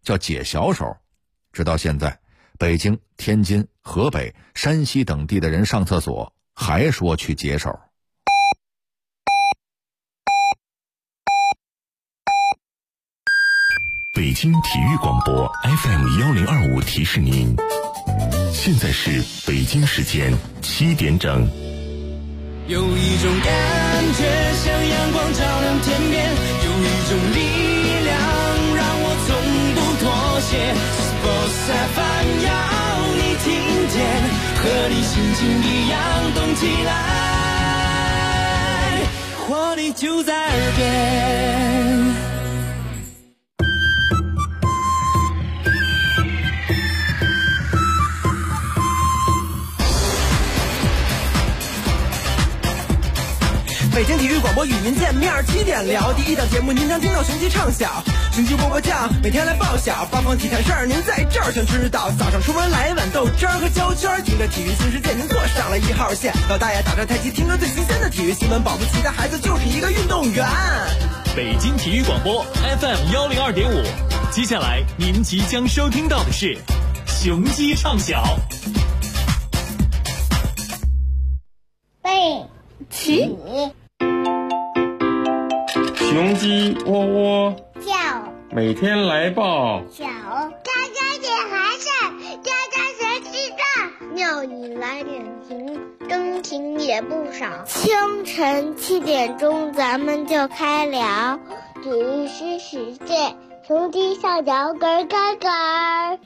叫解小手。直到现在，北京、天津、河北、山西等地的人上厕所还说去解手。 北京体育广播 FM1025 提示您，现在是北京时间7点整。 有一种感觉像阳光照亮天边，有一种力量让我从不妥协。Sports FM 要你听见，和你心情一样动起来，活力就在耳边。 北京体育广播与您见面，7点聊第一档节目，您将听到雄鸡唱晓，雄鸡波波酱，每天来报晓，八方体坛事儿您在这儿全知道。早上出门来一碗豆汁儿和焦圈，听着体育新世界，您坐上了1号线。老大爷打着太极，听着最新鲜的体育新闻，保不齐的孩子就是一个运动员。 北京体育广播 FM102.5，接下来您即将收听到的是雄鸡唱晓。 背起雄鸡喔喔叫， 每天来报小家家点孩子，家家谁知道？要你来点评，真情也不少。清晨7点钟，咱们就开聊体育新世界，雄鸡上脚咯咯咯。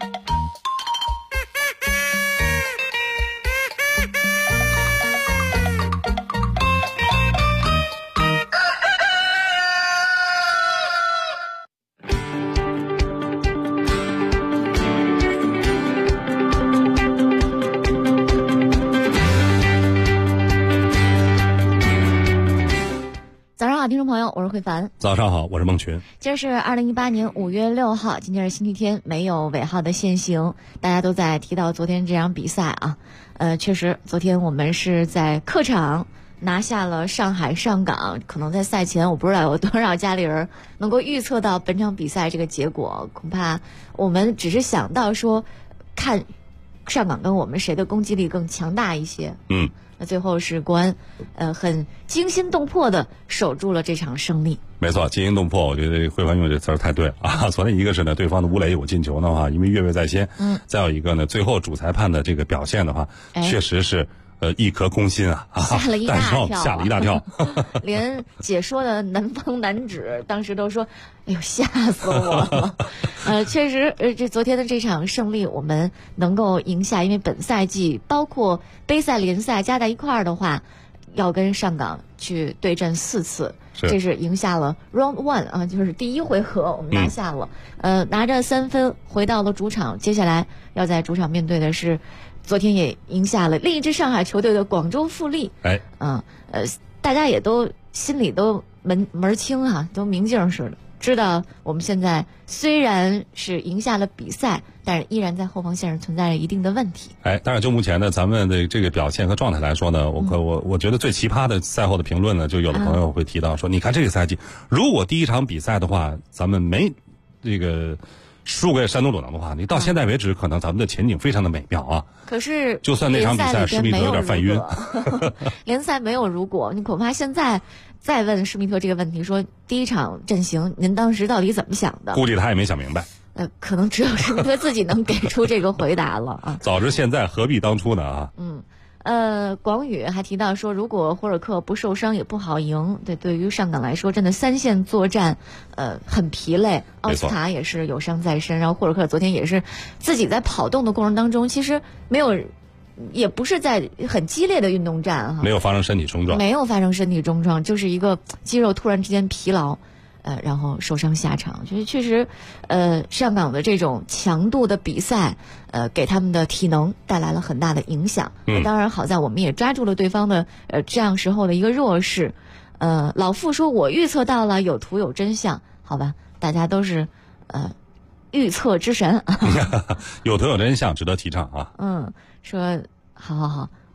听众朋友，我是慧凡。 早上好，我是孟群。 今儿是2018年5月6号，今天是星期天，没有尾号的限行。大家都在提到昨天这场比赛啊，确实，昨天我们是在客场拿下了上海上港。可能在赛前，我不知道有多少家里人能够预测到本场比赛这个结果，恐怕我们只是想到说，看上港跟我们谁的攻击力更强大一些。那最后是国安，很惊心动魄的守住了这场胜利。 没错，惊心动魄，我觉得慧凡用这词儿太对了啊！昨天一个是呢，对方的吴磊有进球的话，因为越位在先，再有一个呢，最后主裁判的这个表现的话，确实是一颗攻心啊， 吓了一大跳，连解说的南方男子当时都说：“哎呦，吓死我了！”确实，这昨天的这场胜利，我们能够赢下，因为本赛季包括杯赛、联赛加在一块儿的话，要跟上港去对阵4次，这是赢下了 Round 1啊，就是第1回合我们拿下了，拿着3分回到了主场，接下来要在主场面对的是。昨天也赢下了另一支上海球队的广州富力，大家也都心里都门清啊，都明镜似的，知道我们现在虽然是赢下了比赛，但是依然在后防线上存在着一定的问题。 当然就目前呢，咱们的这个表现和状态来说呢，我觉得最奇葩的赛后的评论呢，就有的朋友会提到说，你看这个赛季，如果第一场比赛的话，咱们没这个。输给山东鲁能的话，你到现在为止，可能咱们的前景非常的美妙啊。 可是， 就算那场比赛施密特有点犯晕， 联赛没有如果，你恐怕现在再问施密特这个问题，说第一场阵型，您当时到底怎么想的？ 估计他也没想明白。 可能只有施密特自己能给出这个回答了啊。 早知现在，何必当初呢啊？ 广宇还提到说，如果霍尔克不受伤也不好赢。对于上港来说，真的3线作战，很疲累。奥斯卡也是有伤在身，然后霍尔克昨天也是自己在跑动的过程当中，其实也不是在很激烈的运动战哈， 没有发生身体冲撞，就是一个肌肉突然之间疲劳。然后受伤下场，就是确实，上港的这种强度的比赛，给他们的体能带来了很大的影响。当然，好在我们也抓住了对方的这样时候的一个弱势。老傅说我预测到了，有图有真相，好吧，大家都是预测之神， 有图有真相，值得提倡啊。 说好，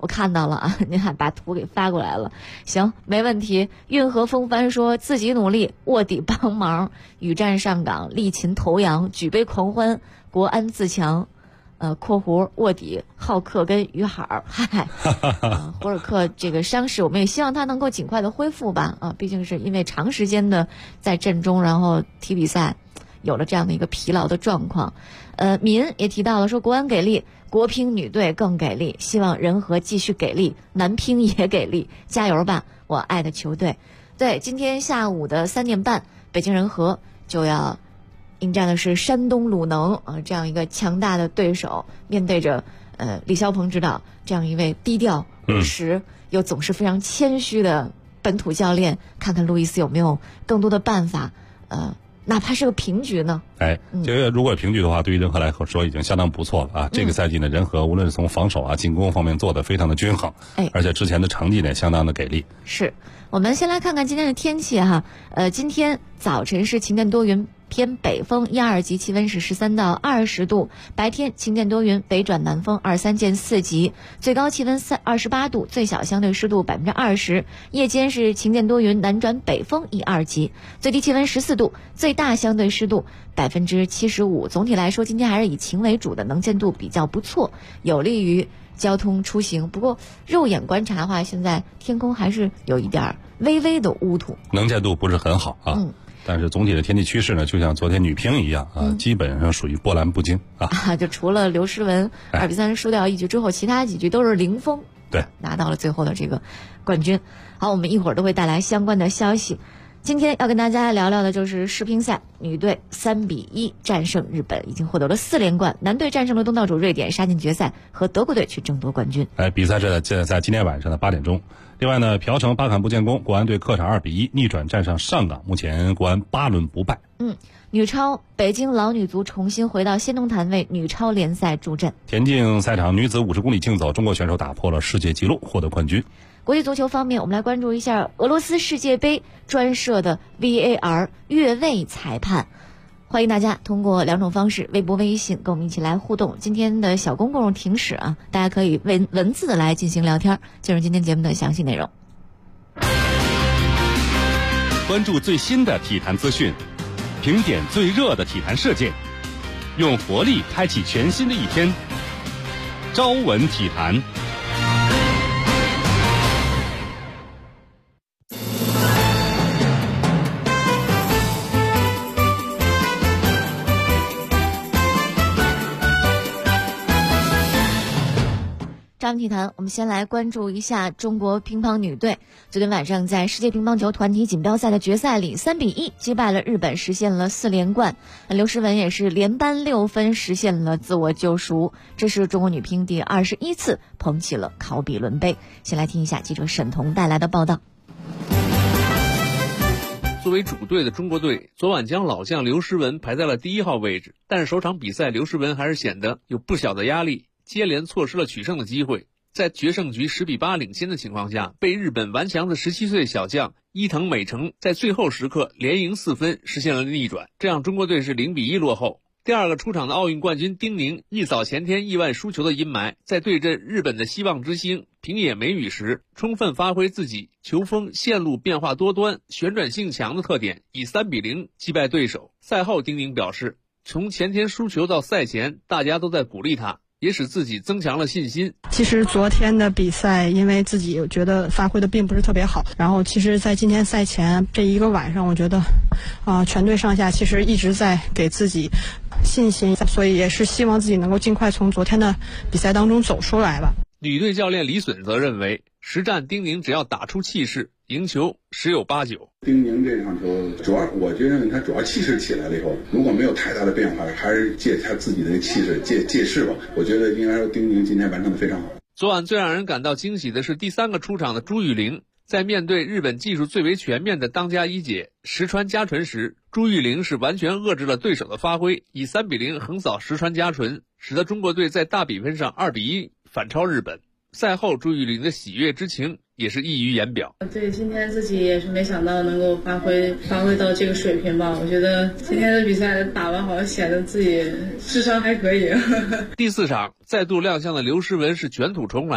我看到了啊，您还把图给发过来了。行，没问题。运河风帆说自己努力，卧底帮忙，屡战上岗，力擒头羊，举杯狂欢，国安自强。括弧卧底浩克跟于海儿，嗨，胡尔克这个伤势，我们也希望他能够尽快的恢复吧。毕竟是因为长时间的在阵中，然后踢比赛，有了这样的一个疲劳的状况。民也提到了说，国安给力，国乒女队更给力，希望人和继续给力，男乒也给力，加油吧，我爱的球队。对，今天下午的3点半，北京人和就要迎战的是山东鲁能这样一个强大的对手，面对着李霄鹏指导这样一位低调务实又总是非常谦虚的本土教练，看看路易斯有没有更多的办法，哪怕是个平局呢？ 这个如果平局的话，对于人和来说已经相当不错了啊。这个赛季呢，人和无论是从防守啊、进攻方面做得非常的均衡，而且之前的成绩呢相当的给力。 是，我们先来看看今天的天气哈。今天早晨是晴间多云，偏北风1、2级，气温是13到20度。白天晴间多云，北转南风2、3见4级，最高气温28度，最小相对湿度20%。夜间是晴间多云，南转北风1、2级，最低气温14度，最大相对湿度75%。总体来说，今天还是以晴为主的，能见度比较不错，有利于交通出行。不过肉眼观察的话，现在天空还是有一点微微的乌土， 能见度不是很好啊。但是总体的天气趋势呢，就像昨天女乒一样啊，基本上属于波澜不惊啊。 就除了刘诗雯2比3输掉一局之后，其他几局都是零封， 对， 拿到了最后的这个冠军。好，我们一会儿都会带来相关的消息。今天要跟大家聊聊的就是世乒赛，女队3比1战胜日本，已经获得了4连冠；男队战胜了东道主瑞典，杀进决赛，和德国队去争夺冠军。 比赛是在今天晚上的8点钟。另外呢，朴成巴坎布建功，国安队客场2比1逆转战胜上港，目前国安8轮不败。 女超北京老女足重新回到仙农坛为女超联赛助阵。 田径赛场女子50公里竞走，中国选手打破了世界纪录，获得冠军。 国际足球方面，我们来关注一下俄罗斯世界杯专设的 VAR 越位裁判。欢迎大家通过2种方式，微博、微信，跟我们一起来互动。今天的小公共停驶啊，大家可以文字的来进行聊天。进入今天节目的详细内容， 关注最新的体坛资讯，评点最热的体坛事件，用活力开启全新的一天。朝闻体坛。 朝闻体坛，我们先来关注一下中国乒乓女队。昨天晚上在世界乒乓球团体锦标赛的决赛里，3比1击败了日本，实现了4连冠。刘诗雯也是连扳6分，实现了自我救赎。这是中国女乒第21次捧起了考比伦杯。先来听一下记者沈彤带来的报道。 作为主队的中国队，昨晚将老将刘诗雯排在了第1号位置，但是首场比赛刘诗雯还是显得有不小的压力，接连错失了取胜的机会。在决胜局10比8领先的情况下，被日本顽强的17岁小将伊藤美诚在最后时刻连赢4分，实现了逆转，这样中国队是0比1落后。第二个出场的奥运冠军丁宁一扫前天意外输球的阴霾，在对阵日本的希望之星平野美宇时，充分发挥自己球风线路变化多端、旋转性强的特点，以3比0击败对手。赛后丁宁表示，从前天输球到赛前，大家都在鼓励他，也使自己增强了信心。 其实昨天的比赛，因为自己觉得发挥的并不是特别好，然后其实在今天赛前这一个晚上，我觉得全队上下其实一直在给自己信心，所以也是希望自己能够尽快从昨天的比赛当中走出来吧。 女队教练李隼则认为，实战丁宁只要打出气势，赢球10有89。 丁宁这场球我觉得他主要气势起来了以后，如果没有太大的变化，还是借他自己的气势借势吧。我觉得应该说丁宁今天完成的非常好。 昨晚最让人感到惊喜的是第3个出场的朱玉玲，在面对日本技术最为全面的当家一姐石川佳纯时，朱玉玲是完全遏制了对手的发挥，以3比0横扫石川佳纯，使得中国队在大比分上2比1反超日本。赛后朱玉玲的喜悦之情也是溢于言表。 对，今天自己也是没想到能够发挥到这个水平吧。我觉得今天的比赛打完好像显得自己智商还可以。 第4场再度亮相的刘诗雯是卷土重来，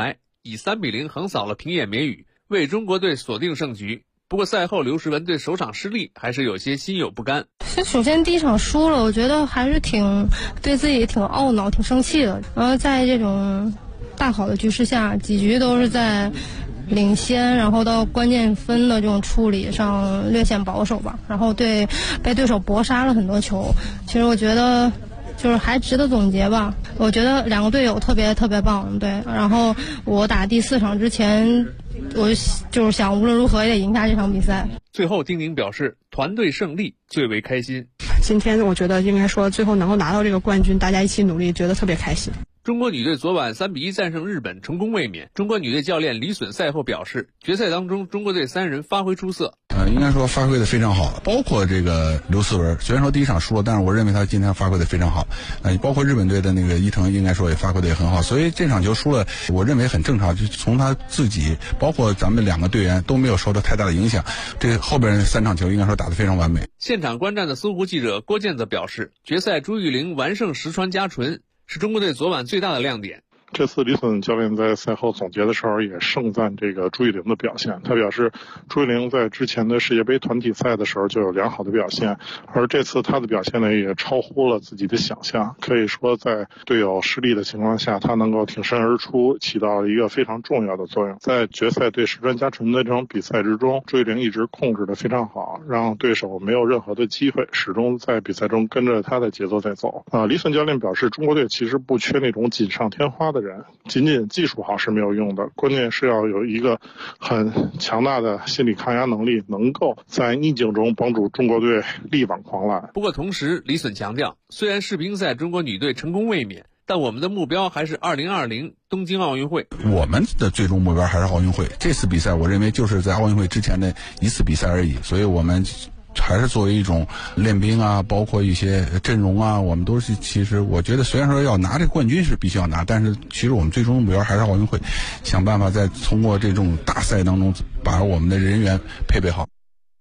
以3-0横扫了平野美宇，为中国队锁定胜局。不过赛后刘诗雯对首场失利还是有些心有不甘。 首先第一场输了，我觉得还是对自己挺懊恼、挺生气的。然后在这种大好的局势下，几局都是在领先，然后到关键分的这种处理上略显保守吧，然后被对手搏杀了很多球。其实我觉得就是还值得总结吧。我觉得两个队友特别棒，对。然后我打第4场之前，我就是想无论如何也得赢下这场比赛。 最后丁宁表示，团队胜利最为开心。 今天我觉得应该说最后能够拿到这个冠军，大家一起努力，觉得特别开心。 中国女队昨晚3-1战胜日本，成功卫冕。中国女队教练李隼赛后表示，决赛当中中国队3人发挥出色。 应该说发挥的非常好，包括这个刘思文，虽然说第一场输了，但是我认为他今天发挥的非常好。包括日本队的那个伊藤，应该说也发挥的也很好。所以这场球输了，我认为很正常，就从他自己，包括咱们2个队员都没有受到太大的影响。这后边3场球应该说打得非常完美。 现场观战的搜狐记者郭健则表示，决赛朱玉玲完胜石川佳纯是中国队昨晚最大的亮点。 这次李隼教练在赛后总结的时候也盛赞这个朱玉玲的表现。他表示，朱玉玲在之前的世界杯团体赛的时候就有良好的表现，而这次她的表现呢也超乎了自己的想象。可以说，在队友失利的情况下，她能够挺身而出，起到了一个非常重要的作用。在决赛对石川佳纯的这场比赛之中，朱玉玲一直控制得非常好，让对手没有任何的机会，始终在比赛中跟着她的节奏在走。李隼教练表示，中国队其实不缺那种锦上添花的人，仅仅技术好是没有用的，关键是要有一个很强大的心理抗压能力，能够在逆境中帮助中国队力挽狂澜。 不过同时，李隼强调，虽然世乒赛中国女队成功卫冕，但我们的目标还是2020东京奥运会。 我们的最终目标还是奥运会。这次比赛我认为就是在奥运会之前的一次比赛而已，所以我们还是作为一种练兵啊，包括一些阵容啊，我们都是其实我觉得虽然说要拿这个冠军是必须要拿，但是其实我们最终目标还是奥运会，想办法再通过这种大赛当中把我们的人员配备好。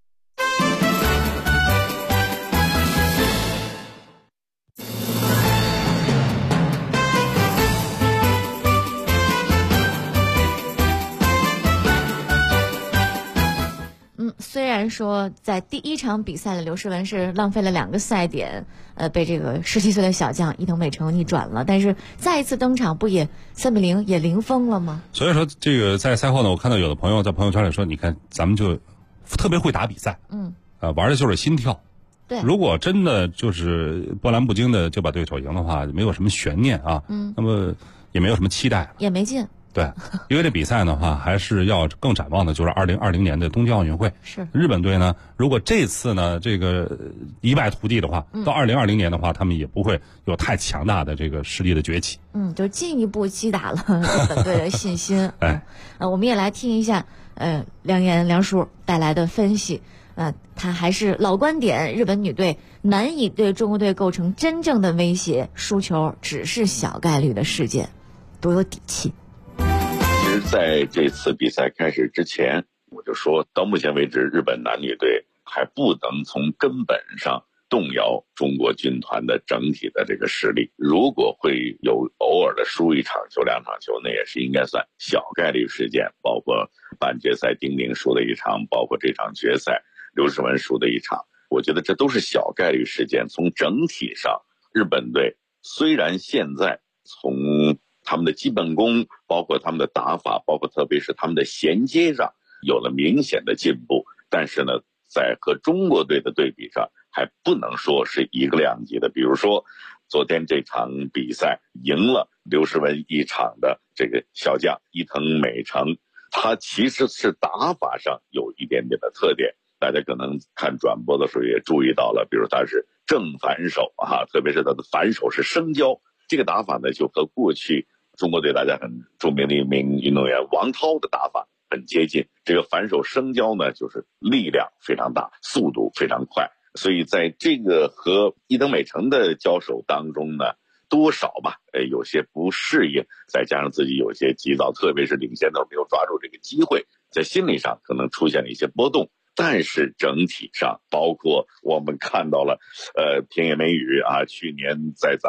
虽然说在第一场比赛的刘诗雯是浪费了2个赛点，被这个17岁的小将伊藤美诚逆转了，但是再一次登场不也3-0也零封了吗？ 所以说这个在赛后呢，我看到有的朋友在朋友圈里说，你看咱们就特别会打比赛，玩的就是心跳。 对， 如果真的就是波澜不惊的就把对手赢的话，没有什么悬念啊，那么也没有什么期待， 也没劲。 对，因为这比赛的话，还是要更展望的，就是2020年的东京奥运会。 是日本队呢，如果这次呢这个一败涂地的话，到2020年的话，他们也不会有太强大的这个实力的崛起。 就进一步击打了日本队的信心。我们也来听一下梁叔带来的分析。他还是老观点，日本女队难以对中国队构成真正的威胁，输球只是小概率的事件，多有底气。 在这次比赛开始之前，我就说到目前为止，日本男女队还不能从根本上动摇中国军团的整体的这个实力。如果会有偶尔的输1场球、2场球，那也是应该算小概率事件，包括半决赛丁宁输了1场，包括这场决赛刘诗雯输的1场，我觉得这都是小概率事件。从整体上，日本队虽然现在从他们的基本功，包括他们的打法，包括特别是他们的衔接上有了明显的进步，但是呢，在和中国队的对比上还不能说是一个量级的。比如说昨天这场比赛赢了刘诗雯1场的这个小将伊藤美诚，他其实是打法上有一点点的特点，大家可能看转播的时候也注意到了，比如他是正反手特别是他的反手是升交，这个打法呢就和过去中国队大家很著名的一名运动员王涛的打法很接近。这个反手升交呢，就是力量非常大，速度非常快，所以在这个和伊藤美诚的交手当中呢，多少吧有些不适应，再加上自己有些急躁，特别是领先的没有抓住这个机会，在心理上可能出现了一些波动。但是整体上，包括我们看到了平野美宇去年在咱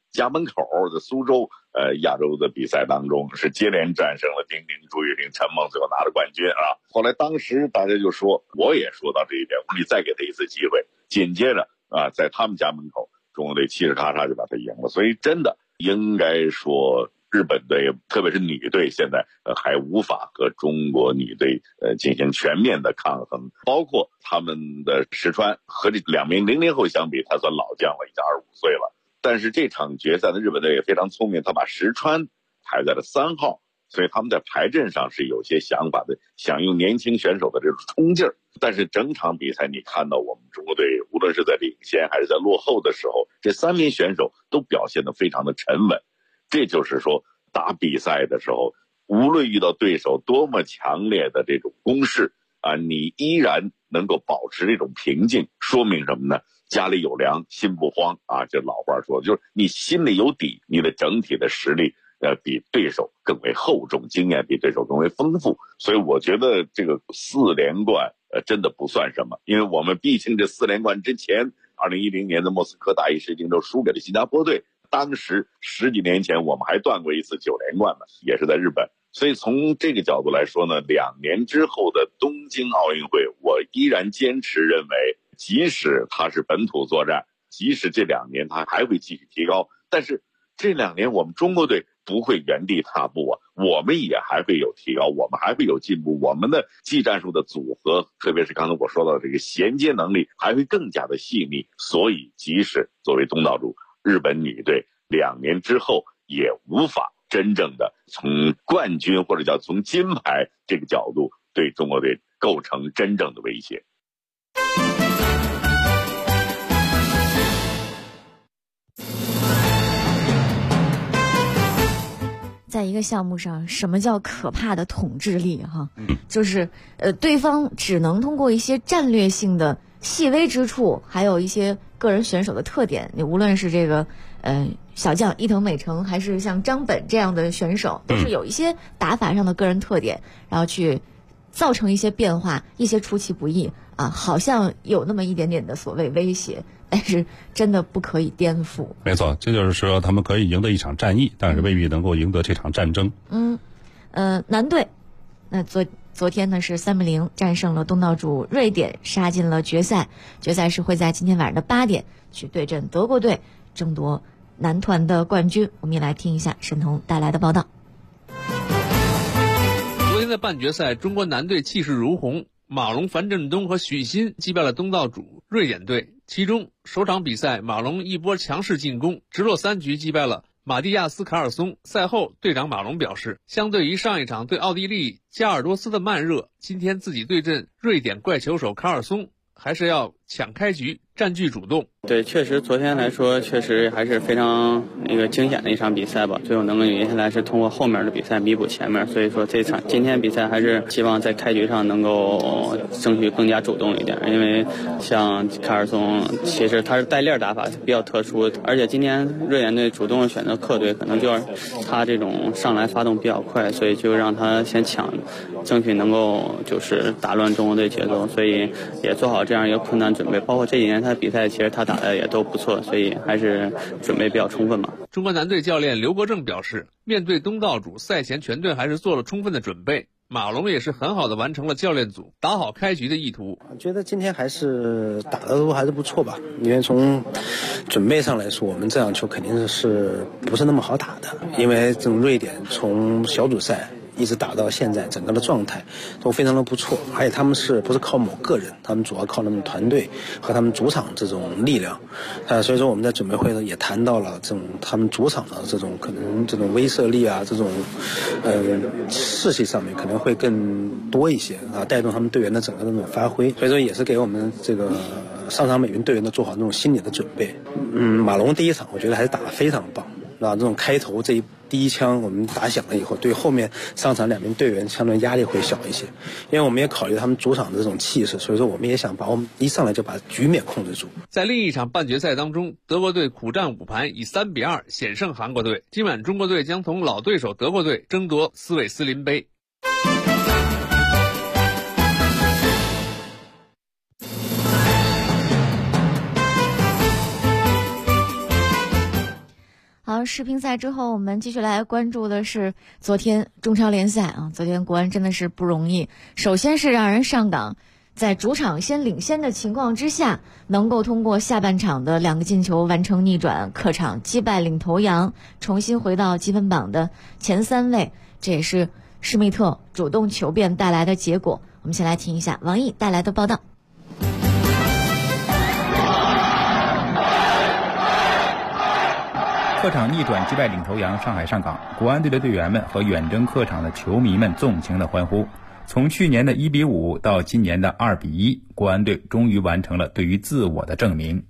家门口的苏州亚洲的比赛当中，是接连战胜了丁宁、朱雨玲、陈梦，最后拿了冠军啊。后来当时大家就说，我也说到这一点，我说你再给他一次机会。紧接着啊，在他们家门口，中国队嘁哩咔嚓就把他赢了。所以真的应该说，日本队特别是女队现在还无法和中国女队进行全面的抗衡，包括他们的石川和这2名00后相比，他算老将了，已经25岁了。但是这场决赛的日本队也非常聪明，他把石川排在了3号，所以他们在排阵上是有些想法的，想用年轻选手的这种冲劲儿。但是整场比赛你看到我们中国队无论是在领先还是在落后的时候，这3名选手都表现得非常的沉稳。这就是说，打比赛的时候，无论遇到对手多么强烈的这种攻势啊，你依然能够保持这种平静，说明什么呢？家里有粮，心不慌啊！这老话说，就是你心里有底，你的整体的实力比对手更为厚重，经验比对手更为丰富。所以我觉得这个4连冠真的不算什么，因为我们毕竟这4连冠之前，2010年的莫斯科大意世锦都输给了新加坡队。当时10几年前我们还断过一次9连冠呢，也是在日本。所以从这个角度来说呢，2年之后的东京奥运会，我依然坚持认为，即使它是本土作战，即使这2年它还会继续提高，但是这2年我们中国队不会原地踏步啊，我们也还会有提高，我们还会有进步，我们的技战术的组合，特别是刚才我说到的这个衔接能力还会更加的细腻。所以即使作为东道主，日本女队2年之后也无法真正的从冠军或者叫从金牌这个角度对中国队构成真正的威胁。 在一个项目上，什么叫可怕的统治力哈？就是对方只能通过一些战略性的细微之处，还有一些个人选手的特点，你无论是这个小将伊藤美诚，还是像张本这样的选手，都是有一些打法上的个人特点，然后去造成一些变化，一些出其不意啊，好像有那么一点点的所谓威胁，但是真的不可以颠覆。 没错，这就是说他们可以赢得一场战役，但是未必能够赢得这场战争。 男队，那昨天呢是3-0战胜了东道主瑞典，杀进了决赛。决赛是会在今天晚上的8点去对阵德国队，争夺男团的冠军。我们也来听一下沈彤带来的报道。 昨天的半决赛，中国男队气势如虹，马龙、樊振东和许昕击败了东道主瑞典队。其中首场比赛，马龙一波强势进攻，直落3局击败了马蒂亚斯·卡尔松。赛后，队长马龙表示，相对于上一场对奥地利加尔多斯的慢热，今天自己对阵瑞典怪球手卡尔松，还是要抢开局，占据主动。 对，确实昨天来说，确实还是非常惊险的一场比赛吧。最后能够赢下来是通过后面的比赛弥补前面，所以说今天比赛还是希望在开局上能够争取更加主动一点。因为像卡尔松，其实他是带链打法比较特殊，而且今天瑞典队主动选择客队，可能就是他这种上来发动比较快，所以就让他先抢，争取能够就是打乱中国队节奏，所以也做好这样一个困难准备。包括这几年他比赛其实他打的也都不错，所以还是准备比较充分吧。 中国男队教练刘国正表示，面对东道主，赛前全队还是做了充分的准备。马龙也是很好的完成了教练组打好开局的意图。 我觉得今天还是打的都还是不错吧，因为从准备上来说，我们这场球肯定是不是那么好打的，因为这种瑞典从小组赛一直打到现在，整个的状态都非常的不错，而且他们是不是靠某个人，他们主要靠他们团队和他们主场这种力量，所以说我们在准备会呢也谈到了这种他们主场的这种可能这种威慑力啊，这种士气上面可能会更多一些啊，带动他们队员的整个的那种发挥，所以说也是给我们这个上场每名队员都做好那种心理的准备。马龙第一场我觉得还是打得非常棒，啊，这种开头第一枪我们打响了以后，对后面上场2名队员相对压力会小一些，因为我们也考虑他们主场的这种气势，所以说我们也想把我们一上来就把局面控制住。 在另一场半决赛当中，德国队苦战5盘，以3-2险胜韩国队。今晚中国队将同老对手德国队争夺斯韦斯林杯。 好，世乒赛之后，我们继续来关注的是昨天中超联赛啊。昨天国安真的是不容易，首先是让人上港在主场先领先的情况之下，能够通过下半场的2个进球完成逆转，客场击败领头羊，重新回到积分榜的前3位。这也是施密特主动求变带来的结果。我们先来听一下王毅带来的报道。 客场逆转击败领头羊上海上港，国安队的队员们和远征客场的球迷们纵情的欢呼。从去年的1-5到今年的2-1，国安队终于完成了对于自我的证明。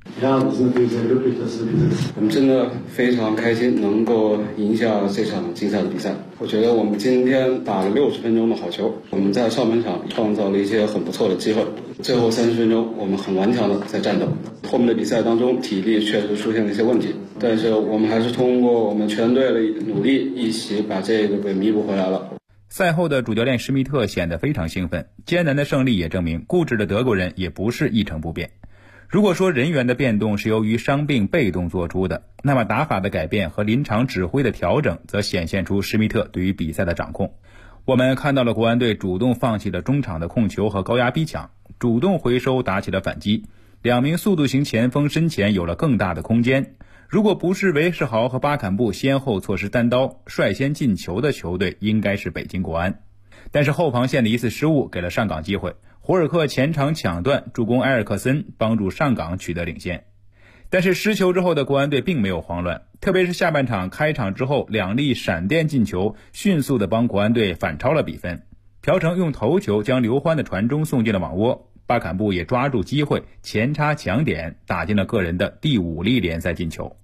我们真的非常开心能够赢下这场精彩的比赛。我觉得我们今天打了60分钟的好球，我们在上半场创造了一些很不错的机会，最后30分钟我们很顽强的在战斗。后面的比赛当中体力确实出现了一些问题，但是我们还是通过我们全队的努力一起把这个给弥补回来了。 赛后的主教练施密特显得非常兴奋，艰难的胜利也证明固执的德国人也不是一成不变。如果说人员的变动是由于伤病被动做出的，那么打法的改变和临场指挥的调整则显现出施密特对于比赛的掌控。我们看到了国安队主动放弃了中场的控球和高压逼抢，主动回收打起了反击，2名速度型前锋身前有了更大的空间。如果不是韦世豪和巴坎布先后错失单刀，率先进球的球队应该是北京国安。但是后防线的一次失误给了上港机会，胡尔克前场抢断助攻埃尔克森，帮助上港取得领先。但是失球之后的国安队并没有慌乱，特别是下半场开场之后2粒闪电进球，迅速的帮国安队反超了比分。朴成用头球将刘欢的传中送进了网窝，巴坎布也抓住机会前插抢点，打进了个人的第5粒联赛进球。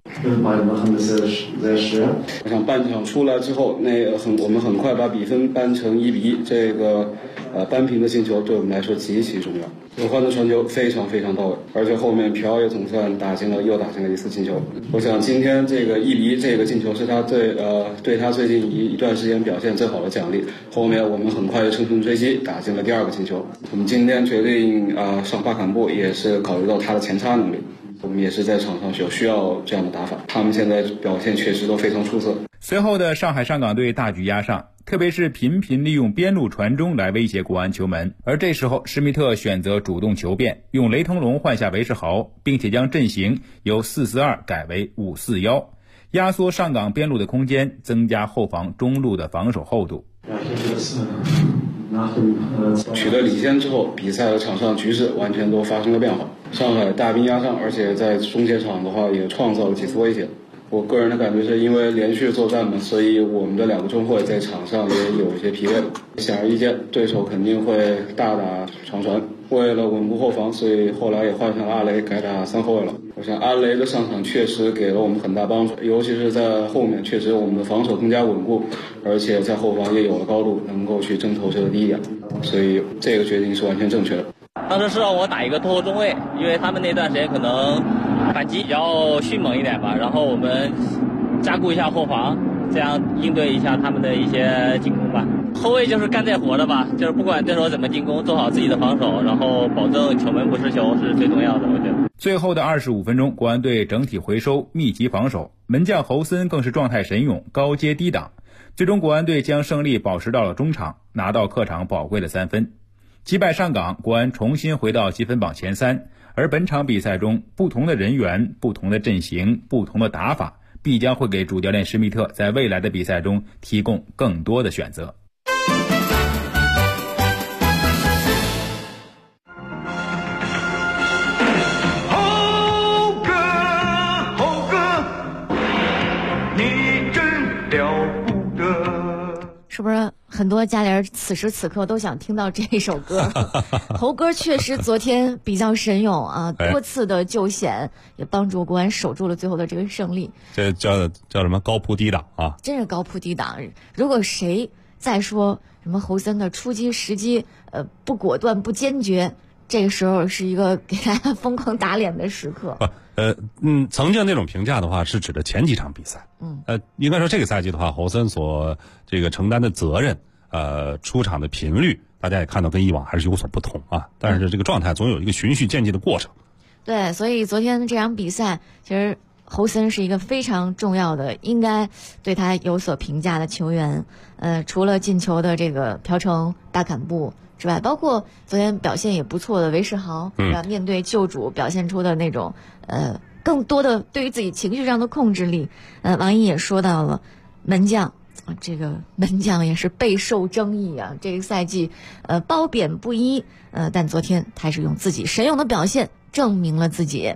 我想半场出来之后，我们很快把比分扳成1-1，这个扳平的进球对我们来说极其重要。刘欢的传球非常非常到位，而且后面朴也总算又打进了一次进球。我想今天这个1-1这个进球是他对他最近一段时间表现最好的奖励。后面我们很快乘胜追击，打进了第2个进球。我们今天决定上巴坎布，也是考虑到他的前插能力。我们也是在场上需要这样的打法，他们现在表现确实都非常出色。 随后的上海上港队大举压上，特别是频频利用边路传中来威胁国安球门，而这时候施密特选择主动求变，用雷腾龙换下韦世豪，并且将阵型由4-4-2改为5-4-1，压缩上港边路的空间，增加后防中路的防守厚度。 取得领先之后，比赛的场上局势完全都发生了变化。上海大兵压上，而且在中前场的话也创造了几次威胁。我个人的感觉是因为连续作战嘛，所以我们的2个中后卫在场上也有一些疲惫。显而易见，对手肯定会大打长传。为了稳固后防，所以后来也换上了阿雷改打3后卫了。我想阿雷的上场确实给了我们很大帮助，尤其是在后面，确实我们的防守更加稳固，而且在后防也有了高度，能够去争头球的第一点。所以这个决定是完全正确的。 当时是让我打一个拖后中卫，因为他们那段时间可能反击比较迅猛一点吧，然后我们加固一下后防，这样应对一下他们的一些进攻吧。后卫就是干这活的吧，就是不管对手怎么进攻，做好自己的防守，然后保证球门不失球是最重要的，我觉得。 最后的25分钟，国安队整体回收，密集防守，门将侯森更是状态神勇，高接低挡，最终国安队将胜利保持到了中场，拿到客场宝贵的3分。击败上港，国安重新回到积分榜前3。而本场比赛中，不同的人员、不同的阵型、不同的打法，必将会给主教练施密特在未来的比赛中提供更多的选择。 是不是很多家里人此时此刻都想听到这一首歌？猴哥确实昨天比较神勇啊，多次的救险，也帮助国安守住了最后的这个胜利。 这叫什么高扑低挡啊？ 真是高扑低挡。如果谁再说什么侯森的出击时机不果断不坚决，这个时候是一个给大家疯狂打脸的时刻。 曾经那种评价的话是指的前几场比赛。应该说这个赛季的话，侯森所这个承担的责任，出场的频率，大家也看到跟以往还是有所不同啊。但是这个状态总有一个循序渐进的过程。 对，所以昨天这场比赛，其实侯森是一个非常重要的，应该对他有所评价的球员。除了进球的这个朴成、大坎布之外，包括昨天表现也不错的韦世豪，面对旧主表现出的那种更多的对于自己情绪上的控制力。王毅也说到了门将。这个门将也是备受争议啊，这个赛季褒贬不一，但昨天他是用自己神勇的表现证明了自己。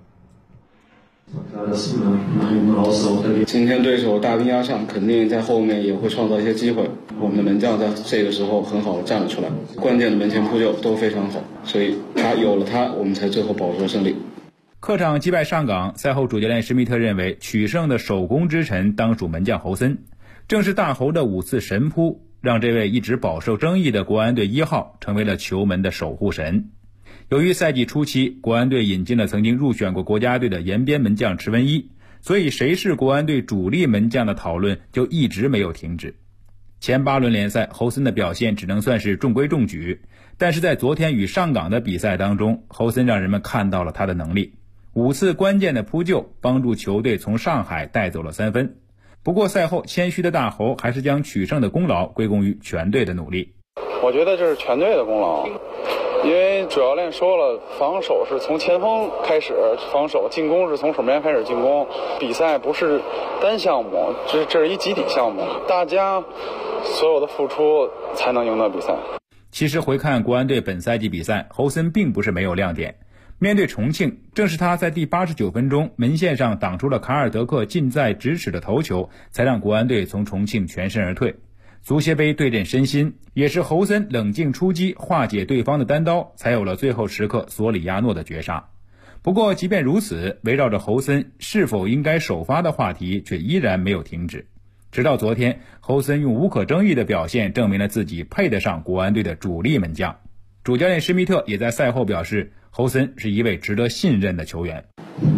今天对手大兵压上，肯定在后面也会创造一些机会，我们的门将在这个时候很好的站了出来，关键的门前扑救都非常好，所以有了他，我们才最后保住了胜利。 客场击败上港，赛后主教练施密特认为取胜的首功之臣当属门将侯森，正是大侯的5次神扑，让这位一直饱受争议的国安队1号成为了球门的守护神。由于赛季初期国安队引进了曾经入选过国家队的延边门将池文一，所以谁是国安队主力门将的讨论就一直没有停止。前8轮联赛侯森的表现只能算是中规中矩，但是在昨天与上港的比赛当中，侯森让人们看到了他的能力，5次关键的扑救帮助球队从上海带走了3分。不过赛后谦虚的大侯还是将取胜的功劳归功于全队的努力。 我觉得这是全队的功劳，因为主教练说了，防守是从前锋开始防守，进攻是从守门员开始进攻。比赛不是单项目，这是一集体项目，大家所有的付出才能赢得比赛。 其实回看国安队本赛季比赛，侯森并不是没有亮点。面对重庆，正是他在第89分钟门线上挡出了卡尔德克近在咫尺的头球，才让国安队从重庆全身而退。足协杯对阵申鑫，也是侯森冷静出击化解对方的单刀，才有了最后时刻索里亚诺的绝杀。不过即便如此，围绕着侯森是否应该首发的话题却依然没有停止。直到昨天，侯森用无可争议的表现证明了自己配得上国安队的主力门将。主教练施密特也在赛后表示，侯森是一位值得信任的球员。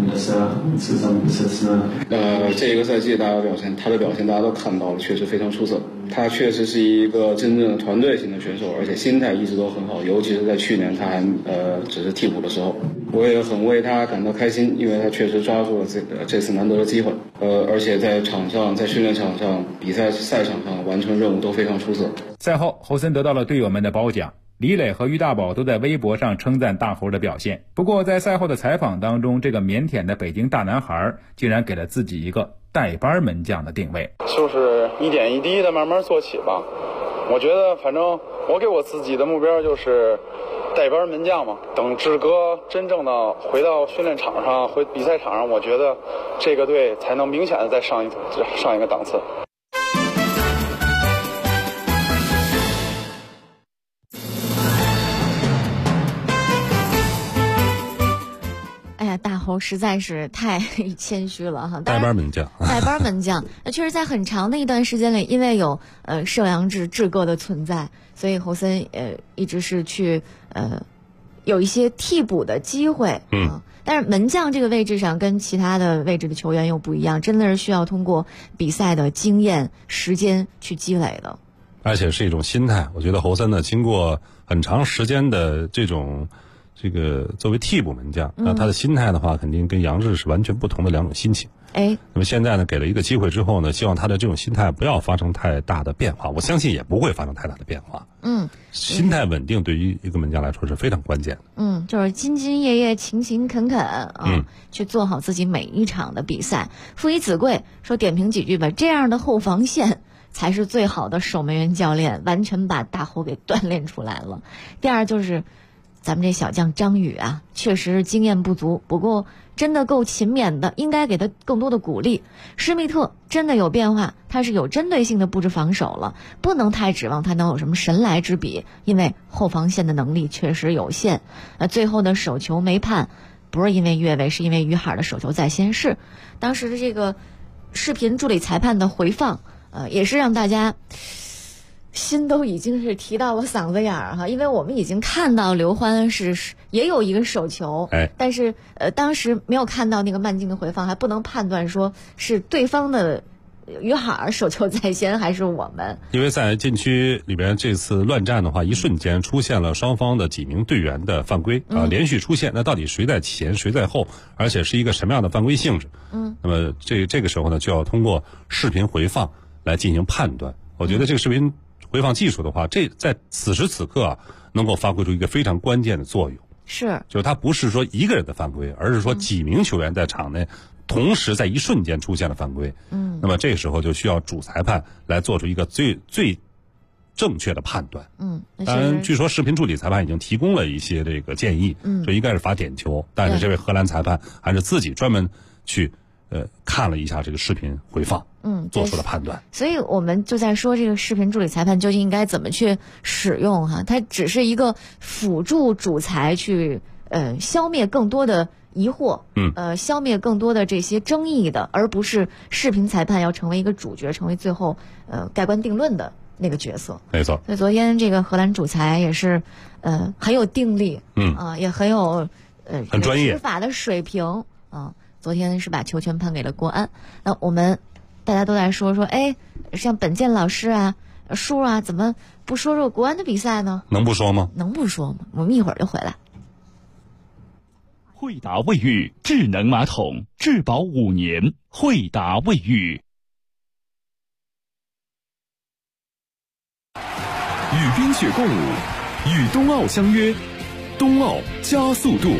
这个赛季他的表现大家都看到了，确实非常出色。他确实是一个真正的团队型的选手，而且心态一直都很好，尤其是在去年他还只是替补的时候，我也很为他感到开心，因为他确实抓住了这次难得的机会。而且在场上、在训练场上、比赛赛场上完成任务都非常出色。 赛后，侯森得到了队友们的褒奖。李磊和于大宝都在微博上称赞大侯的表现。不过在赛后的采访当中，这个腼腆的北京大男孩竟然给了自己一个带班门将的定位， 就是一点一滴的慢慢做起吧。我觉得反正我给我自己的目标就是带班门将嘛。等志哥真正的回到训练场上、回比赛场上，我觉得这个队才能明显的再上一个档次。 大侯实在是太谦虚了哈， 带班门将， 带班门将。确实在很长的一段时间里，因为有摄阳志哥的存在，所以侯森一直是去有一些替补的机会。但是门将这个位置上跟其他的位置的球员又不一样，真的是需要通过比赛的经验、时间去积累的。 而且是一种心态。我觉得侯森呢，经过很长时间的这个作为替补门将，那他的心态的话，肯定跟杨志是完全不同的两种心情。那么现在呢，给了一个机会之后呢，希望他的这种心态不要发生太大的变化。我相信也不会发生太大的变化。心态稳定对于一个门将来说是非常关键的。 就是兢兢业业、勤勤恳恳去做好自己每一场的比赛。父以子贵，说点评几句吧，这样的后防线才是最好的守门员教练，完全把大侯给锻炼出来了。第二就是咱们这小将张宇啊，确实经验不足，不过真的够勤勉的，应该给他更多的鼓励。施密特真的有变化，他是有针对性的布置防守了，不能太指望他能有什么神来之笔，因为后防线的能力确实有限。最后的手球没判，不是因为越位，是因为于海的手球在先试。当时的这个视频助理裁判的回放，也是让大家心都已经是提到了嗓子眼儿哈，因为我们已经看到刘欢也有一个手球，但是当时没有看到那个慢镜的回放，还不能判断说是对方的于海手球在先还是我们？ 因为在禁区里边这次乱战的话，一瞬间出现了双方的几名队员的犯规连续出现，那到底谁在前谁在后，而且是一个什么样的犯规性质？那么这个时候呢，就要通过视频回放来进行判断。我觉得这个视频回放技术的话，这在此时此刻能够发挥出一个非常关键的作用。 是， 就是它不是说一个人的犯规，而是说几名球员在场内同时在一瞬间出现了犯规。那么这个时候就需要主裁判来做出一个最正确的判断。当然，据说视频助理裁判已经提供了一些这个建议，这应该是罚点球，但是这位荷兰裁判还是自己专门去看了一下这个视频回放，做出了判断。 所以我们就在说这个视频助理裁判究竟应该怎么去使用哈？它只是一个辅助主裁去消灭更多的疑惑，消灭更多的这些争议的，而不是视频裁判要成为一个主角，成为最后盖棺定论的那个角色。 没错。 所以昨天这个荷兰主裁也是很有定力，也很有很专业执法的水平啊。昨天是把球权判给了国安。那我们大家都在说，哎，像本健老师啊、叔啊，怎么不说说国安的比赛呢？ 能不说吗？ 能不说吗？我们一会儿就回来。 惠达卫浴智能马桶，质保5年。惠达卫浴。 与冰雪共舞，与冬奥相约，冬奥加速度。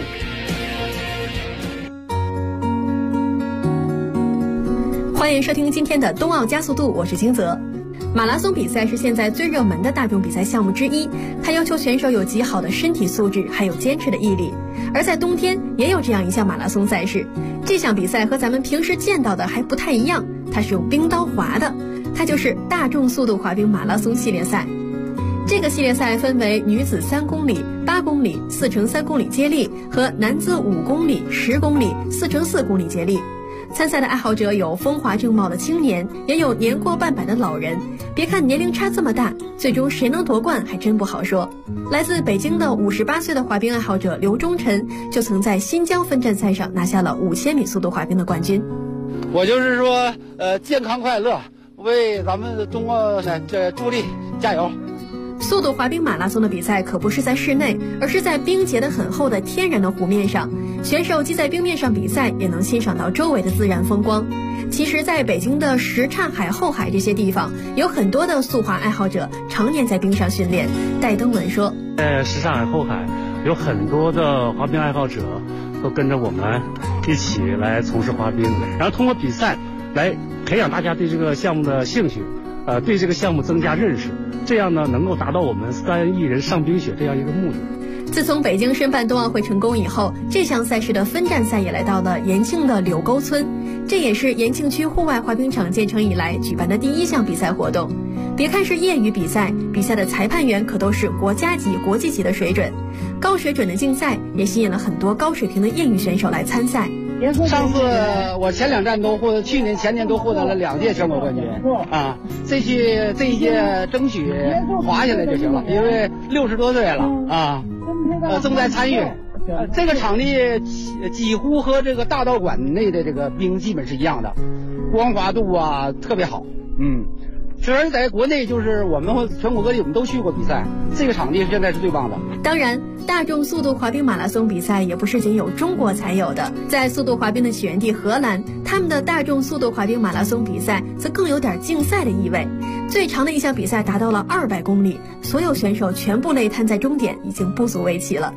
欢迎收听今天的冬奥加速度，我是金泽。马拉松比赛是现在最热门的大众比赛项目之一，它要求选手有极好的身体素质，还有坚持的毅力。而在冬天也有这样一项马拉松赛事，这项比赛和咱们平时见到的还不太一样，它是用冰刀划的，它就是大众速度滑冰马拉松系列赛。这个系列赛分为女子3公里、8公里、4×3公里接力和男子5公里、10公里、4×4公里接力。参赛的爱好者有风华正茂的青年，也有年过半百的老人。别看年龄差这么大，最终谁能夺冠还真不好说。来自北京的58岁的滑冰爱好者刘忠臣，就曾在新疆分站赛上拿下了5000米速度滑冰的冠军。 我就是说，健康快乐，为咱们冬奥这助力，加油！ 速度滑冰马拉松的比赛可不是在室内，而是在冰结得很厚的天然的湖面上，选手既在冰面上比赛，也能欣赏到周围的自然风光。其实在北京的什刹海、后海这些地方，有很多的速滑爱好者常年在冰上训练。戴登文说， 什刹海、后海有很多的滑冰爱好者都跟着我们一起来从事滑冰，然后通过比赛来培养大家对这个项目的兴趣，对这个项目增加认识，这样呢能够达到我们3亿人上冰雪这样一个目的。 自从北京申办冬奥会成功以后，这项赛事的分站赛也来到了延庆的柳沟村，这也是延庆区户外滑冰场建成以来举办的第1项比赛活动。别看是业余比赛，比赛的裁判员可都是国家级、国际级的水准。高水准的竞赛也吸引了很多高水平的业余选手来参赛。 上次我前2站都获，去年前年都获得了2届全国冠军啊！这一届争取滑下来就行了，因为60多岁了啊，正在参与。这个场地几乎和这个大道馆内的这个冰基本是一样的，光滑度啊特别好，虽然在国内就是我们全国各地我们都去过比赛，这个场地现在是最棒的。 当然，大众速度滑冰马拉松比赛也不是仅有中国才有的，在速度滑冰的起源地荷兰，他们的大众速度滑冰马拉松比赛则更有点竞赛的意味。最长的一项比赛达到了200公里，所有选手全部累瘫在终点，已经不足为奇了。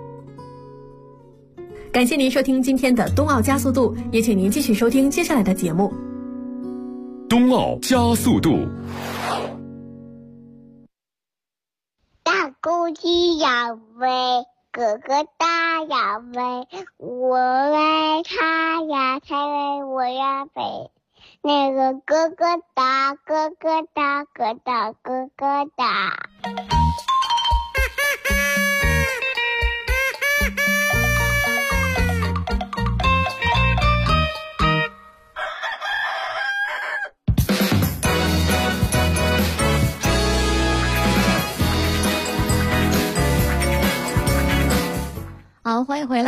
感谢您收听今天的冬奥加速度，也请您继续收听接下来的节目。 冬奥加速度。 大公鸡要飞，哥哥大要飞，我为它呀，才为我要飞。那个哥哥大，哥哥大，哥大，哥哥大。 好，欢迎回来。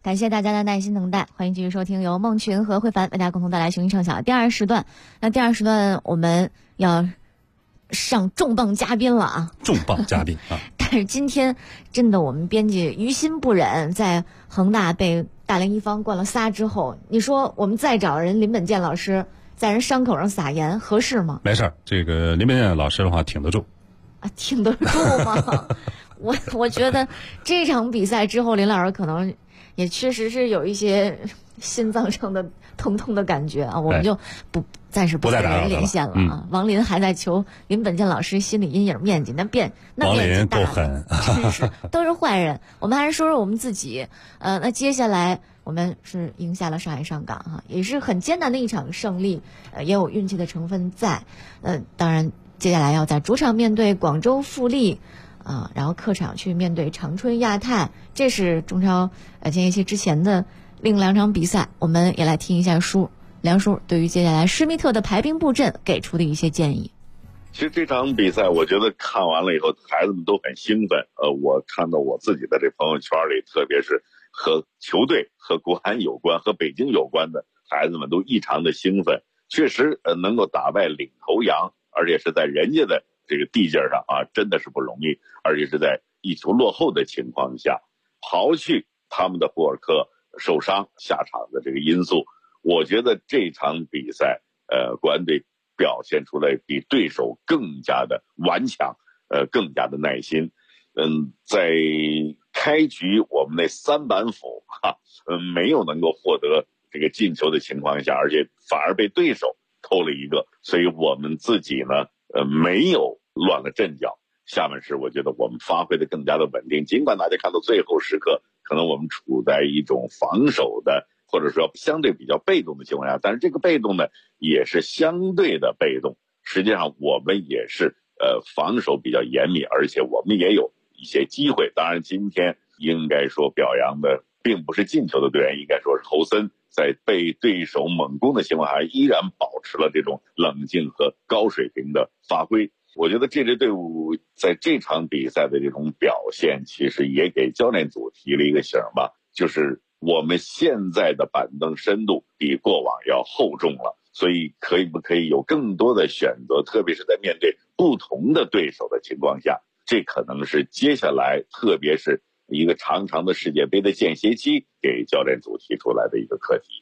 感谢大家的耐心等待，欢迎继续收听由孟群和慧凡为大家共同带来雄鹰唱响第2时段。那第2时段我们要上重磅嘉宾了啊！ 重磅嘉宾啊！ 但是今天真的我们编辑于心不忍，在恒大被大连一方灌了仨之后，你说我们再找人林本健老师在人伤口上撒盐合适吗？ 没事儿，这个林本健老师的话挺得住啊，挺得住吗？我觉得这场比赛之后，林老师可能也确实是有一些心脏上的疼痛的感觉啊，我们就暂时不跟人连线了啊。王林还在求林本健老师心理阴影面积，那面积大， 够狠， 真是都是坏人。我们还是说说我们自己，那接下来我们是赢下了上海上港哈，也是很艰难的一场胜利，也有运气的成分在。当然接下来要在主场面对广州富力。然后客场去面对长春亚泰，这是中超建业期之前的另2场比赛，我们也来听一下梁叔对于接下来施密特的排兵布阵给出的一些建议。 其实这场比赛我觉得看完了以后孩子们都很兴奋，我看到我自己的这朋友圈里，特别是和球队和国安有关和北京有关的孩子们都异常的兴奋，确实能够打败领头羊，而且是在人家的这个地界上啊，真的是不容易，而且是在1球落后的情况下，刨去他们的霍尔克受伤下场的这个因素，我觉得这场比赛国安队表现出来比对手更加的顽强，更加的耐心。在开局我们那3板斧没有能够获得这个进球的情况下，而且反而被对手偷了一个，所以我们自己呢没有乱了阵脚。下面是我觉得我们发挥的更加的稳定，尽管大家看到最后时刻可能我们处在一种防守的或者说相对比较被动的情况下，但是这个被动呢也是相对的被动，实际上我们也是防守比较严密，而且我们也有一些机会。当然今天应该说表扬的并不是进球的队员，应该说是侯森在被对手猛攻的情况下依然保持了这种冷静和高水平的发挥。我觉得这支队伍在这场比赛的这种表现其实也给教练组提了一个醒吧，就是我们现在的板凳深度比过往要厚重了，所以可不可以有更多的选择，特别是在面对不同的对手的情况下，这可能是接下来特别是一个长长的世界杯的间歇期给教练组提出来的一个课题。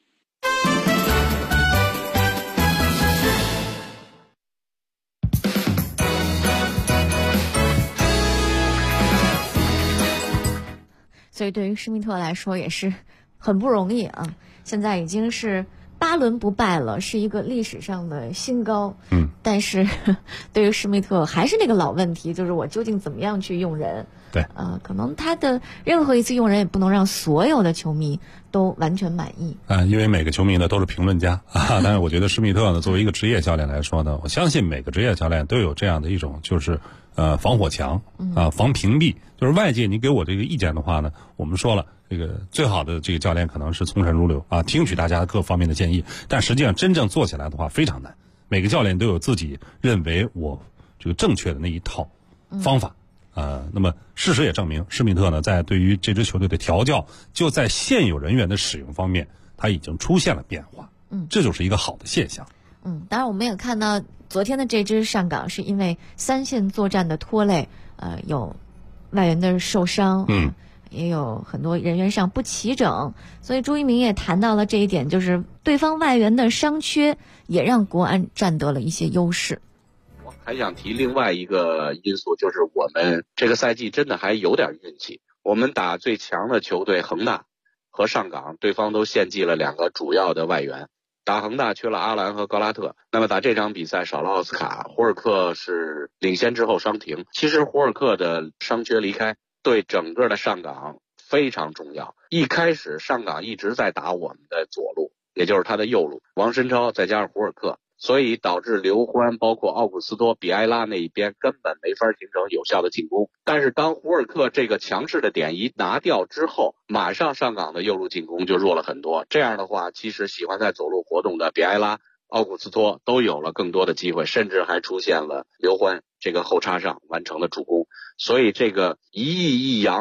所以对于施密特来说也是很不容易啊，现在已经是8轮不败了，是一个历史上的新高。但是对于施密特还是那个老问题，就是我究竟怎么样去用人？ 对， 可能他的任何一次用人也不能让所有的球迷都完全满意。 因为每个球迷呢都是评论家但是我觉得施密特呢作为一个职业教练来说呢，我相信每个职业教练都有这样的一种就是防火墙防屏蔽，就是外界你给我这个意见的话呢，我们说了这个最好的这个教练可能是从善如流听取大家各方面的建议，但实际上真正做起来的话非常难。每个教练都有自己认为我这个正确的那一套方法那么事实也证明，施密特呢在对于这支球队的调教，就在现有人员的使用方面，他已经出现了变化。这就是一个好的现象。 当然我们也看到昨天的这支上港是因为3线作战的拖累，有外援的受伤，也有很多人员上不齐整，所以朱一鸣也谈到了这一点，就是对方外援的伤缺也让国安占得了一些优势。 我还想提另外一个因素，就是我们这个赛季真的还有点运气。我们打最强的球队恒大和上港，对方都献祭了2个主要的外援。打恒大缺了阿兰和高拉特，那么打这场比赛少了奥斯卡，胡尔克是领先之后伤停。其实胡尔克的伤缺离开对整个的上港非常重要。一开始上港一直在打我们的左路，也就是他的右路，王申超再加上胡尔克，所以导致刘欢包括奥古斯托、比埃拉那一边根本没法形成有效的进攻。但是当胡尔克这个强势的点一拿掉之后，马上上港的右路进攻就弱了很多。这样的话，其实喜欢在左路活动的比埃拉、奥古斯托都有了更多的机会，甚至还出现了刘欢这个后插上完成了助攻。所以这个一抑一阳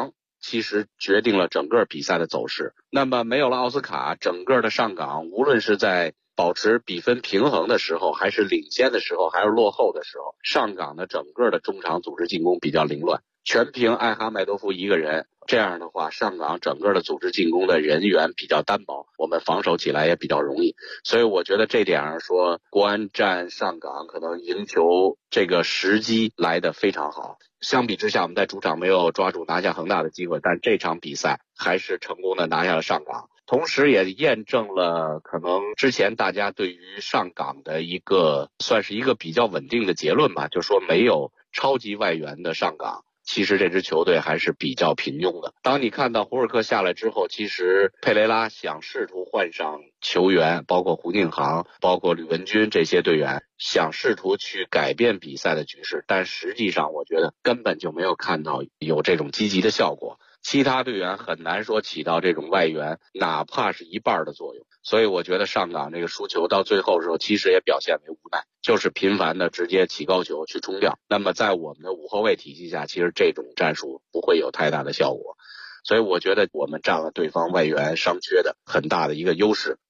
其实决定了整个比赛的走势。那么没有了奥斯卡，整个的上港无论是在保持比分平衡的时候，还是领先的时候，还是落后的时候，上港的整个的中场组织进攻比较凌乱，全凭艾哈迈多夫一个人。这样的话，上港整个的组织进攻的人员比较单薄，我们防守起来也比较容易。所以我觉得这点上说，国安战上港可能赢球这个时机来得非常好。相比之下，我们在主场没有抓住拿下恒大的机会，但这场比赛还是成功的拿下了上港，同时也验证了可能之前大家对于上港的一个算是一个比较稳定的结论吧，就是说没有超级外援的上港，其实这支球队还是比较平庸的。当你看到胡尔克下来之后，其实佩雷拉想试图换上球员，包括胡敬航，包括吕文君这些队员，想试图去改变比赛的局势，但实际上我觉得根本就没有看到有这种积极的效果。其他队员很难说起到这种外援哪怕是一半的作用，所以我觉得上港这个输球到最后的时候其实也表现为无奈，就是频繁的直接起高球去冲吊。那么在我们的5后卫体系下，其实这种战术不会有太大的效果，所以我觉得我们占了对方外援伤缺的很大的一个优势。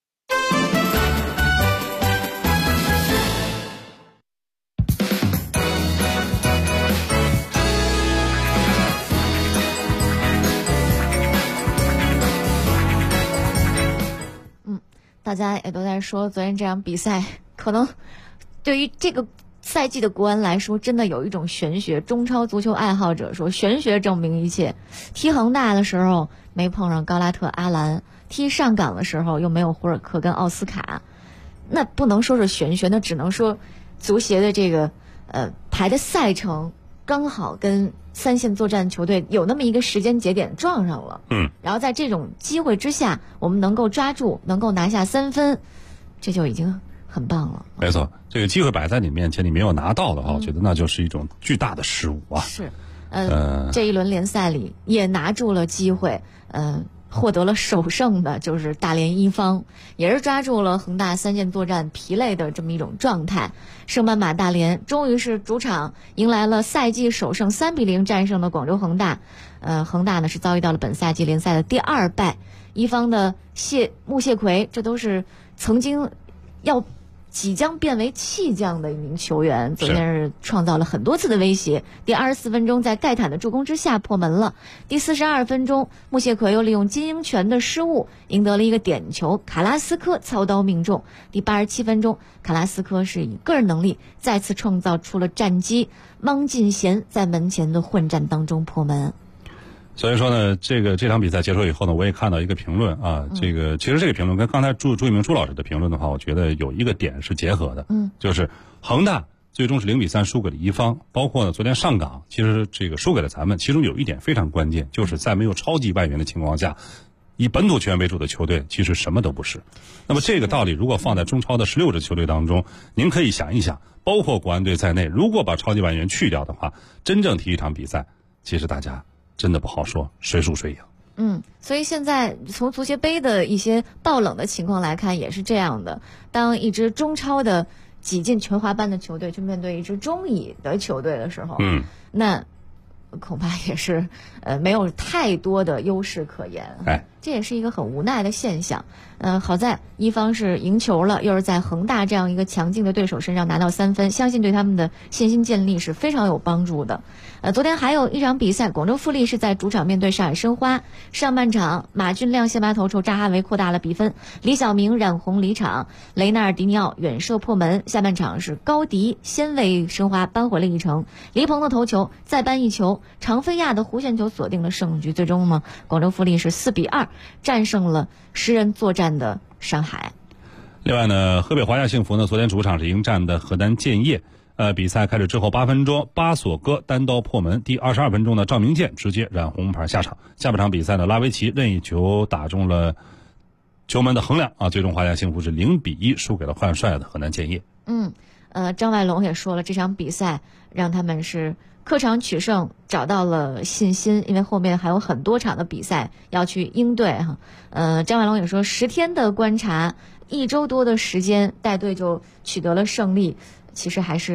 大家也都在说，昨天这场比赛可能对于这个赛季的国安来说，真的有一种玄学。中超足球爱好者说，玄学证明一切。踢恒大的时候没碰上高拉特、阿兰，踢上港的时候又没有胡尔克跟奥斯卡，那不能说是玄学，那只能说足协的这个排的赛程刚好跟三线作战球队有那么一个时间节点撞上了，然后在这种机会之下，我们能够抓住，能够拿下3分，这就已经很棒了。 没错，这个机会摆在你面前，你没有拿到的话，我觉得那就是一种巨大的失误啊。 是，这一轮联赛里也拿住了机会，获得了首胜的就是大连一方，也是抓住了恒大三线作战疲累的这么一种状态。圣班马大连终于是主场迎来了赛季首胜，3-0战胜了广州恒大。恒大呢是遭遇到了本赛季联赛的第2败。一方的穆谢奎，这都是曾经即将变为弃将的一名球员，昨天是创造了很多次的威胁。第24分钟在盖坦的助攻之下破门了。第42分钟，穆谢奎又利用金英权的失误赢得了一个点球，卡拉斯科操刀命中。第87分钟，卡拉斯科是以个人能力再次创造出了战机，汪进贤在门前的混战当中破门。 所以说呢，这场比赛结束以后呢，我也看到一个评论啊，其实这个评论跟刚才朱一鸣朱老师的评论的话，我觉得有一个点是结合的，就是恒大最终是0-3输给了一方，包括呢昨天上港其实这个输给了咱们，其中有一点非常关键，就是在没有超级外援的情况下，以本土球员为主的球队其实什么都不是。那么这个道理如果放在中超的16支球队当中，您可以想一想，包括国安队在内，如果把超级外援去掉的话，真正踢一场比赛，其实大家真的不好说谁输谁赢。 所以现在从足协杯的一些爆冷的情况来看也是这样的，当一支中超的挤进全华班的球队去面对一支中乙的球队的时候，那恐怕也是没有太多的优势可言。这也是一个很无奈的现象。好在一方是赢球了，又是在恒大这样一个强劲的对手身上拿到3分，相信对他们的信心建立是非常有帮助的。昨天还有一场比赛，广州富力是在主场面对上海申花。上半场马俊亮先发头筹，扎哈维扩大了比分，李晓明染红离场，雷纳尔迪尼奥远射破门。下半场是高迪先为申花扳回了一城，黎鹏的头球再扳一球，常飞亚的弧线球锁定了胜局。最终呢，广州富力是4-2战胜了10人作战的上海。 另外呢，河北华夏幸福呢昨天主场是迎战的河南建业。比赛开始之后8分钟，巴索戈单刀破门。第22分钟呢，赵明剑直接染红牌下场。下半场比赛呢，拉维奇任意球打中了球门的横梁啊，最终华夏幸福是0-1输给了换帅的河南建业。 张外龙也说了，这场比赛让他们是客场取胜，找到了信心，因为后面还有很多场的比赛要去应对哈。张外龙也说，10天的观察，1周多的时间带队就取得了胜利，其实还是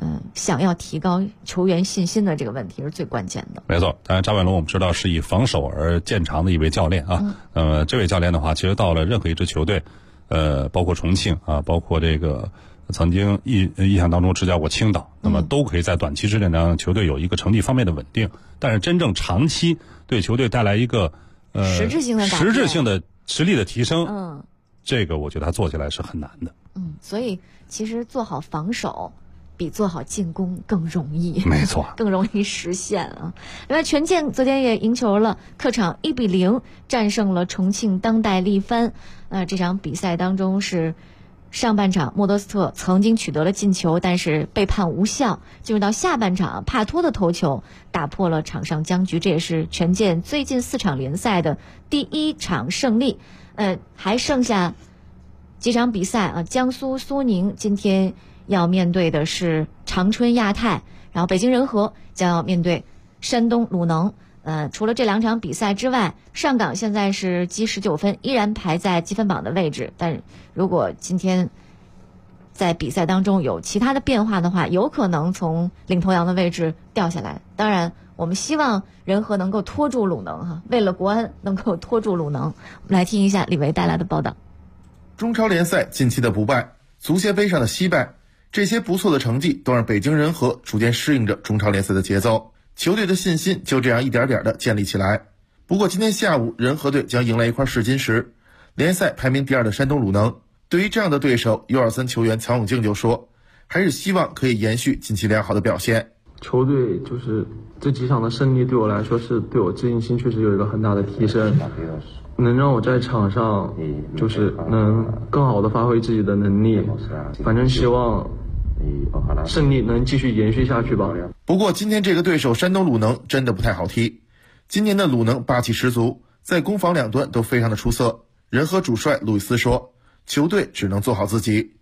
想要提高球员信心的这个问题是最关键的。 没错，当然张伟龙我们知道是以防守而见长的一位教练啊。这位教练的话，其实到了任何一支球队，包括重庆啊，包括这个曾经印象当中执教过青岛，那么都可以在短期之内让球队有一个成绩方面的稳定。但是真正长期对球队带来一个实质性的实力的提升，这个我觉得他做起来是很难的。 所以其实做好防守比做好进攻更容易， 没错， 更容易实现啊。另外，权健昨天也赢球了，客场1-0战胜了重庆当代力帆。这场比赛当中是上半场莫德斯特曾经取得了进球，但是被判无效。进入到下半场，帕托的头球打破了场上僵局，这也是权健最近4场联赛的第1场胜利。还剩下几场比赛啊，江苏苏宁今天要面对的是长春亚泰，然后北京人和将要面对山东鲁能。除了这2场比赛之外，上港现在是积19分，依然排在积分榜的位置。但如果今天在比赛当中有其他的变化的话，有可能从领头羊的位置掉下来。当然，我们希望人和能够拖住鲁能哈，为了国安能够拖住鲁能。我们来听一下李维带来的报道。 中超联赛近期的不败，足协杯上的惜败，这些不错的成绩都让北京人和逐渐适应着中超联赛的节奏，球队的信心就这样一点点的建立起来。不过今天下午人和队将迎来一块试金石，联赛排名第2的山东鲁能。对于这样的对手，U23球员曹永静就说，还是希望可以延续近期良好的表现。 球队就是这几场的胜利对我来说是对我自信心确实有一个很大的提升，能让我在场上就是能更好的发挥自己的能力，反正希望胜利能继续延续下去吧。 不过今天这个对手山东鲁能真的不太好踢，今年的鲁能霸气十足，在攻防两端都非常的出色。人和主帅路易斯说，球队只能做好自己。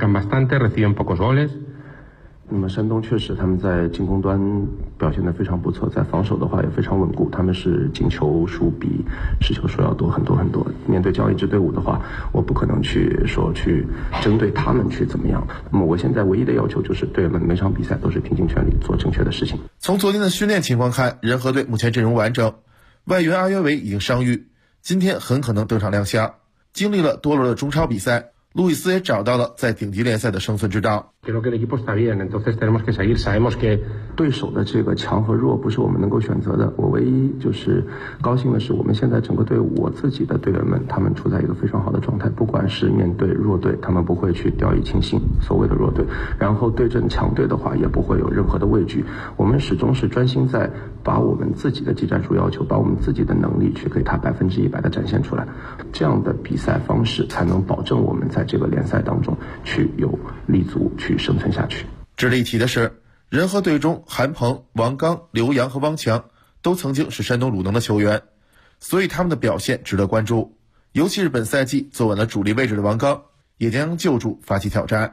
那么山东确实他们在进攻端表现得非常不错，在防守的话也非常稳固，他们是进球数比失球数要多很多很多。面对这样一支队伍的话，我不可能去针对他们去怎么样。那么我现在唯一的要求就是队员们每场比赛都是拼尽全力做正确的事情。 从昨天的训练情况看，人和队目前阵容完整，外援阿约维已经伤愈，今天很可能登场亮相。经历了多轮的中超比赛，路易斯也找到了在顶级联赛的生存之道。 对手的这个强和弱不是我们能够选择的，我唯一就是高兴的是我们现在整个队伍，我自己的队员们他们处在一个非常好的状态，不管是面对弱队他们不会去掉以轻心，所谓的弱队，然后对阵强队的话也不会有任何的畏惧，我们始终是专心在把我们自己的技战术要求，把我们自己的能力去给他100%的展现出来，这样的比赛方式才能保证我们在这个联赛当中去有立足去生存下去。 值得一提的是，人和队中韩鹏、王刚、刘洋和汪强都曾经是山东鲁能的球员，所以他们的表现值得关注。尤其是本赛季坐稳了主力位置的王刚，也将救助发起挑战。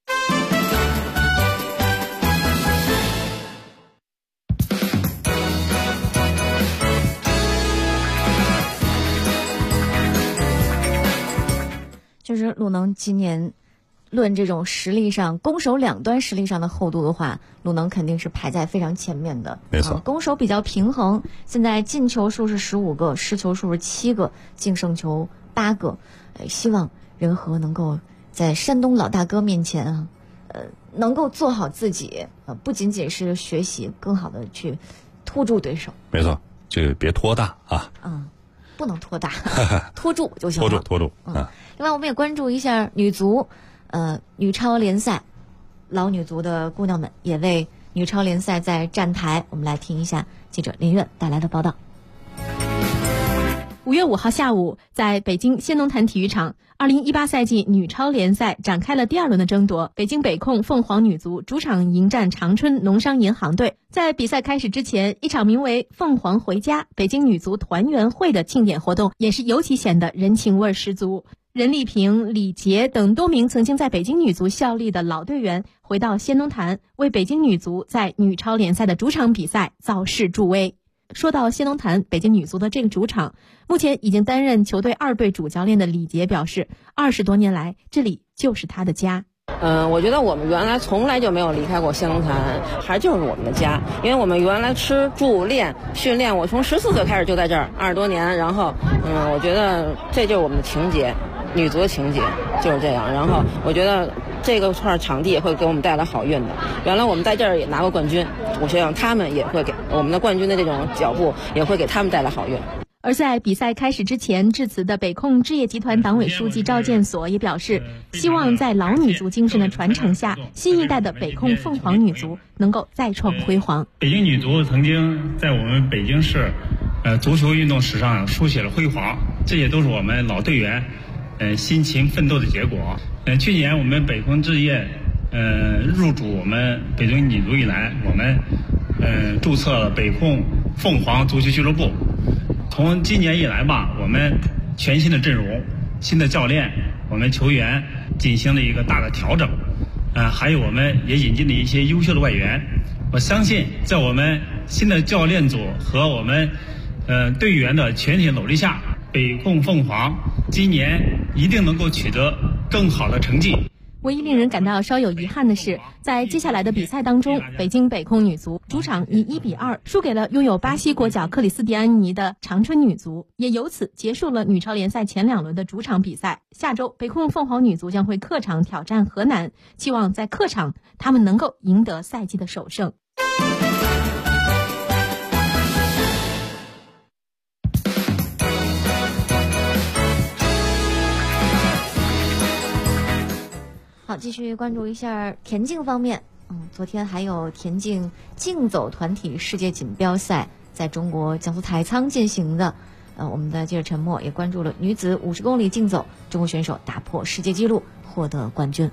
就是鲁能今年论这种实力上，攻守两端实力上的厚度的话，鲁能肯定是排在非常前面的。 没错， 攻守比较平衡，现在进球数是15个，失球数是7个，净胜球8个。希望人和能够在山东老大哥面前啊，能够做好自己，不仅仅是学习，更好的去拖住对手。 没错，这个别拖大啊。 不能拖大，拖住就行了。 拖住。 另外，我们也关注一下女足，女超联赛，老女足的姑娘们也为女超联赛在站台。我们来听一下记者林苑带来的报道。 5月5号下午，在北京先农坛体育场，2018赛季女超联赛展开了第2轮的争夺。北京北控凤凰女足主场迎战长春农商银行队。在比赛开始之前，一场名为“凤凰回家”北京女足团圆会的庆典活动也是尤其显得人情味十足。任丽萍、李杰等多名曾经在北京女足效力的老队员回到先农坛，为北京女足在女超联赛的主场比赛造势助威。说到先农坛，北京女足的这个主场，目前已经担任球队2队主教练的李杰表示，20多年来这里就是他的家。 我觉得我们原来从来就没有离开过湘潭，还就是我们的家。因为我们原来吃住练训练，我从14岁开始就在这儿20多年，然后我觉得这就是我们的情节，女足的情节就是这样。然后我觉得这个块场地也会给我们带来好运的。原来我们在这儿也拿过冠军，我希望他们也会给我们的冠军的这种脚步也会给他们带来好运。 而在比赛开始之前致辞的北控置业集团党委书记赵建所也表示，希望在老女足精神的传承下，新一代的北控凤凰女足能够再创辉煌。 北京女足曾经在我们北京市足球运动史上书写了辉煌，这些都是我们老队员辛勤奋斗的结果。去年我们北控置业入主我们北京女足以来，我们注册了北控凤凰足球俱乐部。从今年以来吧，我们全新的阵容、新的教练，我们球员进行了一个大的调整，还有我们也引进了一些优秀的外援。我相信，在我们新的教练组和我们队员的全体努力下，北控凤凰今年一定能够取得更好的成绩。 唯一令人感到稍有遗憾的是，在接下来的比赛当中，北京北控女足主场以1-2输给了拥有巴西国脚克里斯蒂安尼的长春女足，也由此结束了女超联赛前2轮的主场比赛。下周北控凤凰女足将会客场挑战河南，期望在客场他们能够赢得赛季的首胜。 好，继续关注一下田径方面。昨天还有田径竞走团体世界锦标赛在中国江苏太仓进行的。我们的记者陈默也关注了女子50公里竞走，中国选手打破世界纪录获得冠军。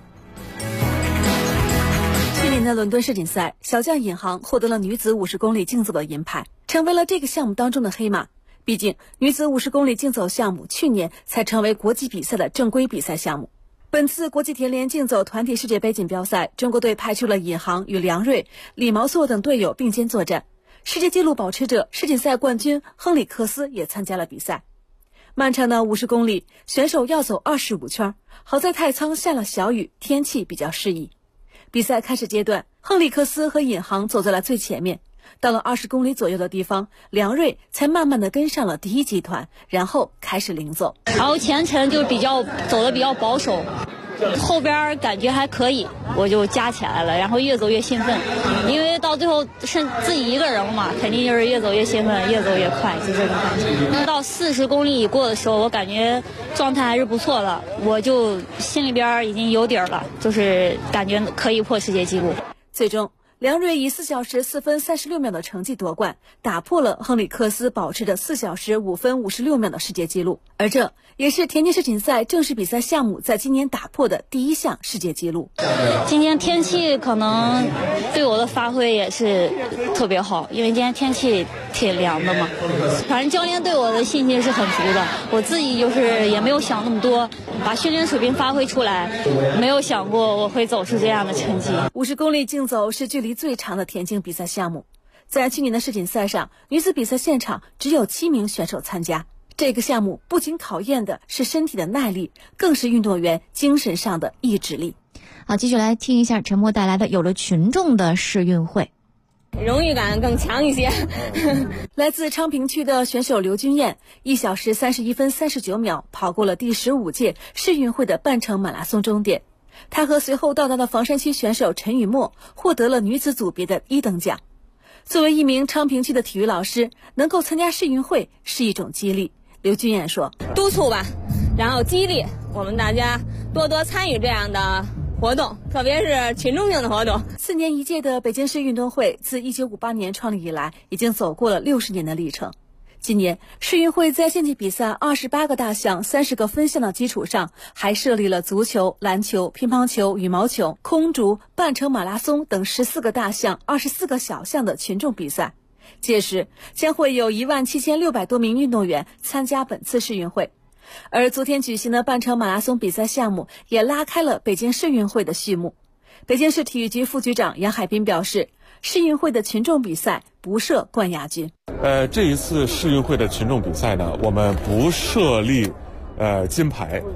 去年的伦敦世锦赛，小将尹航获得了女子50公里竞走的银牌，成为了这个项目当中的黑马。毕竟女子50公里竞走项目去年才成为国际比赛的正规比赛项目。本次国际田联竞走团体世界杯锦标赛，中国队派出了尹航与梁瑞、李毛措等队友并肩作战。世界纪录保持者、世锦赛冠军亨里克斯也参加了比赛。漫长的50公里，选手要走25圈，好在太仓下了小雨，天气比较适宜。比赛开始阶段，亨里克斯和尹航走在了最前面。到了20公里左右的地方，梁瑞才慢慢的跟上了第一集团，然后开始领走。 然后前程就走的比较保守，后边感觉还可以，我就加起来了，然后越走越兴奋，因为到最后剩自己一个人了嘛，肯定就是越走越兴奋，越走越快，就这种感觉。到40公里以过的时候，我感觉状态还是不错的，我就心里边已经有底了，就是感觉可以破世界纪录。 最终梁瑞以4小时4分36秒的成绩夺冠，打破了亨里克斯保持的4小时5分56秒的世界纪录，而这也是田径世锦赛正式比赛项目在今年打破的第1项世界纪录。 今天天气可能对我的发挥也是特别好，因为今天天气挺凉的嘛。反正教练对我的信心是很足的，我自己就是也没有想那么多，把训练水平发挥出来，没有想过我会走出这样的成绩。 50公里竞走是距离最长的田径比赛项目，在去年的世锦赛上，女子比赛现场只有7名选手参加。这个项目不仅考验的是身体的耐力，更是运动员精神上的意志力。 好，继续来听一下陈默带来的有了群众的世运会。 荣誉感更强一些。来自昌平区的选手刘君燕1小时31分39秒跑过了第15届世运会的半程马拉松终点。她和随后到达的房山区选手陈雨墨获得了女子组别的1等奖。作为一名昌平区的体育老师，能够参加世运会是一种激励。刘君燕说： 督促吧，然后激励我们大家多多参与这样的活动，特别是群众性的活动。 4年一届的北京市运动会自1958年创立以来，已经走过了60年的历程。今年世运会在县级比赛28个大项、30个分项的基础上，还设立了足球、篮球、乒乓球、羽毛球、空竹、半程马拉松等14个大项、24个小项的群众比赛。届时将会有17600多名运动员参加本次世运会。而昨天举行的半程马拉松比赛项目也拉开了北京世运会的序幕。北京市体育局副局长杨海滨表示，世运会的群众比赛不设冠亚军。 这一次世运会的群众比赛呢，我们不设立金牌，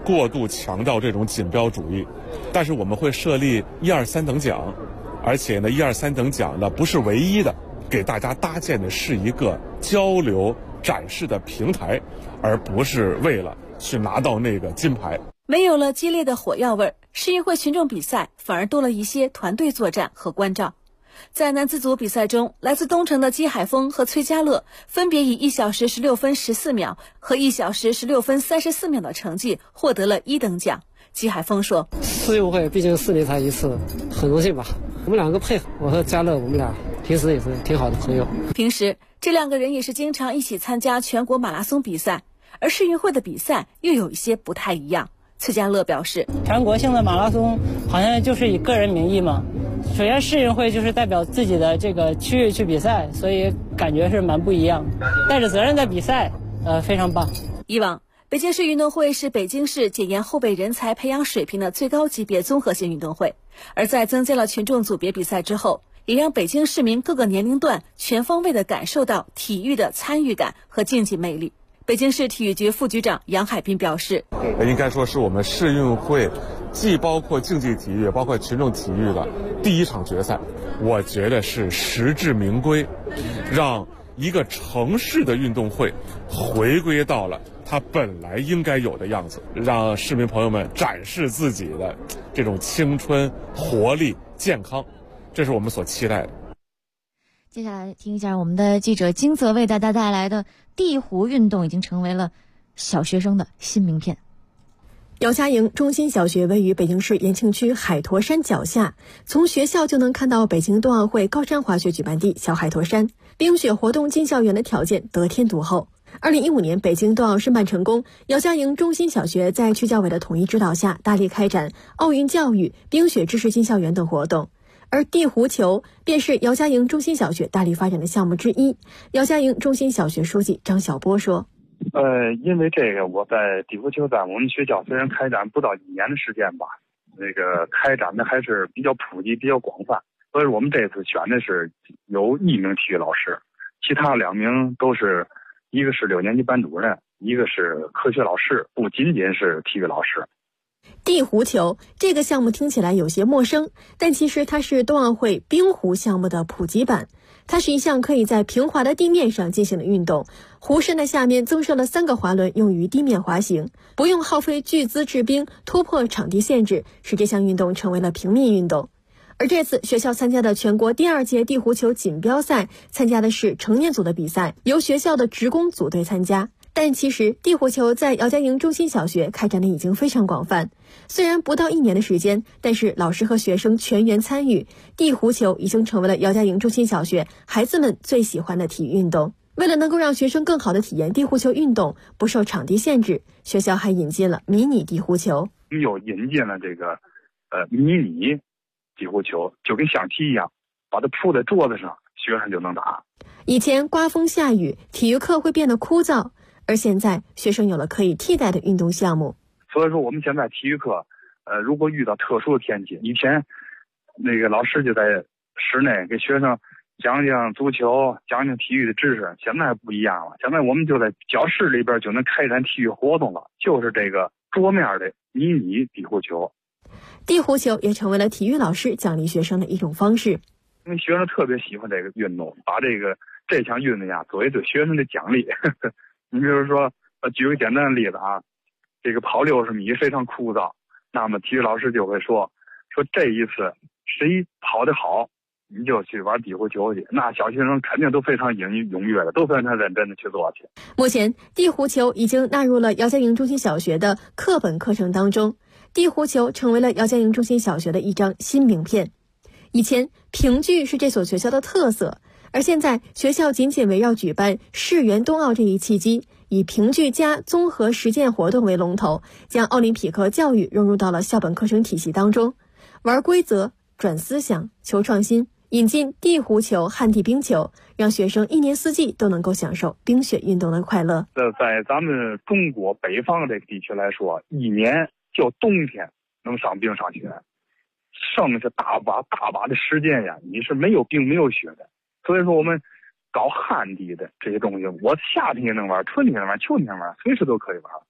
过度强调这种锦标主义，但是我们会设立1、2、3等奖，而且呢1、2、3等奖呢不是唯一的，给大家搭建的是一个交流展示的平台，而不是为了去拿到那个金牌。 没有了激烈的火药味，世运会群众比赛反而多了一些团队作战和关照。在男子组比赛中，来自东城的姬海峰和崔家乐分别以1小时16分14秒和1小时16分34秒的成绩获得了1等奖。姬海峰说：“ 世运会毕竟4年才一次，很荣幸吧。我们两个配合，我和家乐，我们俩平时也是挺好的朋友。 平时这2个人也是经常一起参加全国马拉松比赛，而世运会的比赛又有一些不太一样。”崔家乐表示， 全国性的马拉松好像就是以个人名义嘛，首先世运会就是代表自己的这个区域去比赛，所以感觉是蛮不一样，带着责任在比赛，非常棒。 以往北京市运动会是北京市检验后备人才培养水平的最高级别综合性运动会，而在增加了群众组别比赛之后，也让北京市民各个年龄段全方位地感受到体育的参与感和竞技魅力。北京市体育局副局长杨海滨表示， 应该说是我们世运会既包括竞技体育也包括群众体育的第一场决赛，我觉得是实至名归，让一个城市的运动会回归到了它本来应该有的样子，让市民朋友们展示自己的这种青春活力健康，这是我们所期待的。 接下来听一下我们的记者金泽为大家带来的地壶运动已经成为了小学生的新名片。 姚家营中心小学位于北京市延庆区海坨山脚下，从学校就能看到北京冬奥会高山滑雪举办地小海坨山，冰雪活动进校园的条件得天独厚。2015年北京冬奥申办成功，姚家营中心小学在区教委的统一指导下，大力开展奥运教育、冰雪知识进校园等活动。而地壶球便是姚家营中心小学大力发展的项目之一。姚家营中心小学书记张晓波说：“ 因为这个，我在地壶球在我们学校虽然开展不到1年的时间吧，那个开展的还是比较普及、比较广泛。所以我们这次选的是有1名体育老师，其他2名都是，一个是6年级班主任，一个是科学老师，不仅仅是体育老师。” 地壶球这个项目听起来有些陌生，但其实它是冬奥会冰壶项目的普及版。它是一项可以在平滑的地面上进行的运动，壶身的下面增设了3个滑轮，用于地面滑行，不用耗费巨资制冰，突破场地限制，使这项运动成为了平民运动。而这次学校参加的全国第2届地壶球锦标赛，参加的是成年组的比赛，由学校的职工组队参加。但其实地壶球在姚家营中心小学开展的已经非常广泛，虽然不到1年的时间，但是老师和学生全员参与，地壶球已经成为了姚家营中心小学孩子们最喜欢的体育运动。为了能够让学生更好的体验地壶球运动，不受场地限制，学校还引进了迷你地壶球。 又引进了这个迷你地壶球，就跟象棋一样，把它铺在桌子上，学生就能打。 以前刮风下雨，体育课会变得枯燥，而现在学生有了可以替代的运动项目。 所以说我们现在体育课如果遇到特殊的天气，以前那个老师就在室内给学生讲讲足球，讲讲体育的知识，现在不一样了，现在我们就在教室里边就能开展体育活动了，就是这个桌面的迷你地壶球。 地壶球也成为了体育老师奖励学生的一种方式， 因为学生特别喜欢这个运动，把这项运动呀作为对学生的奖励。你比如说举个简单的例子啊，这个跑60米非常枯燥，那么体育老师就会说这一次谁跑得好，你就去玩地壶球去，那小学生肯定都非常踊跃的，都非常认真的去做去。 目前地壶球已经纳入了姚家营中心小学的课本课程当中，地壶球成为了姚家营中心小学的一张新名片。以前评剧是这所学校的特色，而现在学校仅仅围绕举办世园冬奥这一契机，以评剧加综合实践活动为龙头，将奥林匹克教育融入到了校本课程体系当中，玩规则、转思想、求创新，引进地壶球、旱地冰球，让学生1年4季都能够享受冰雪运动的快乐。 在咱们中国北方这个地区来说，1年就冬天能上冰上雪，剩下大把的时间呀，你是没有冰没有雪的。所以说我们搞旱地的这些东西，我夏天也能玩，春天也能玩，秋天也能玩，随时都可以玩。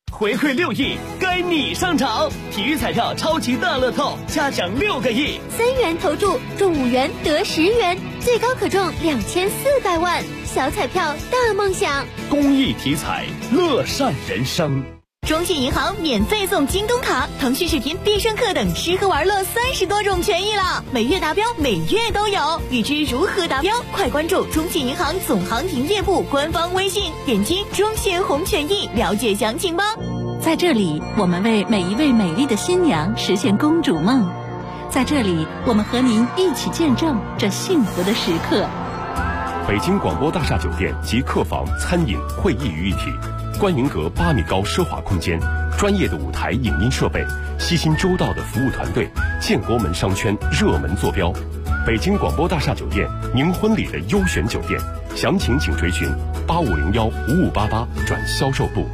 回馈6亿，该你上场！体育彩票超级大乐透，加奖6个亿 ，3元投注中5元得10元，最高可中2400万。小彩票大梦想， 公益体彩，乐善人生。 中信银行免费送京东卡、腾讯视频、必胜客等吃喝玩乐30多种权益了，每月达标，每月都有。欲知如何达标，快关注中信银行总行营业部官方微信，点击中信红权益了解详情吧。 在这里，我们为每一位美丽的新娘实现公主梦。在这里，我们和您一起见证这幸福的时刻。 北京广播大厦酒店集客房、餐饮、会议于一体，观云阁8米高奢华空间，专业的舞台影音设备，悉心周到的服务团队，建国门商圈热门坐标。北京广播大厦酒店，您婚礼的优选酒店，详情请垂询8501-5588转销售部。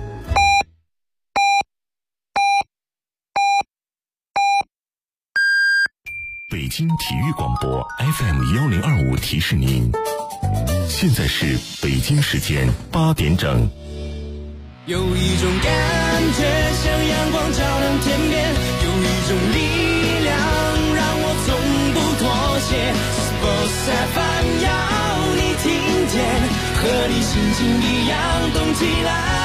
北京体育广播 FM1025提示您，现在是北京时间8点整。 有一种感觉像阳光照亮天边，有一种力量让我从不妥协。Sports FM 要你听见，和你心情一样动起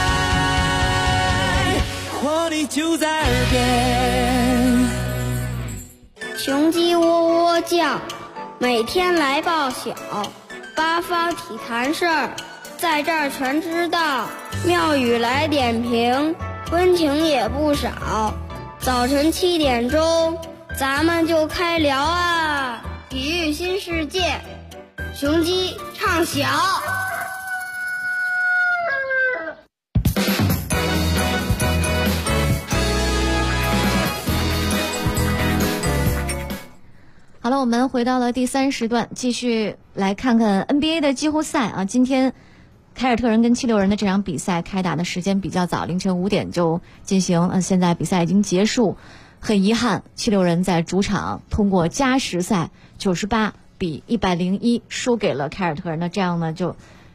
来，活力就在耳边。 雄鸡喔喔叫，每天来报晓，八方体坛事儿，在这儿全知道。庙宇来点评，温情也不少。早晨7点钟，咱们就开聊啊！体育新世界，雄鸡唱晓。 好了，我们回到了第3时段，继续来看看 NBA 的季后赛啊。今天凯尔特人跟76人的这场比赛开打的时间比较早，凌晨5点就进行。现在比赛已经结束，很遗憾，76人在主场通过加时赛98比101输给了凯尔特人。那这样呢，就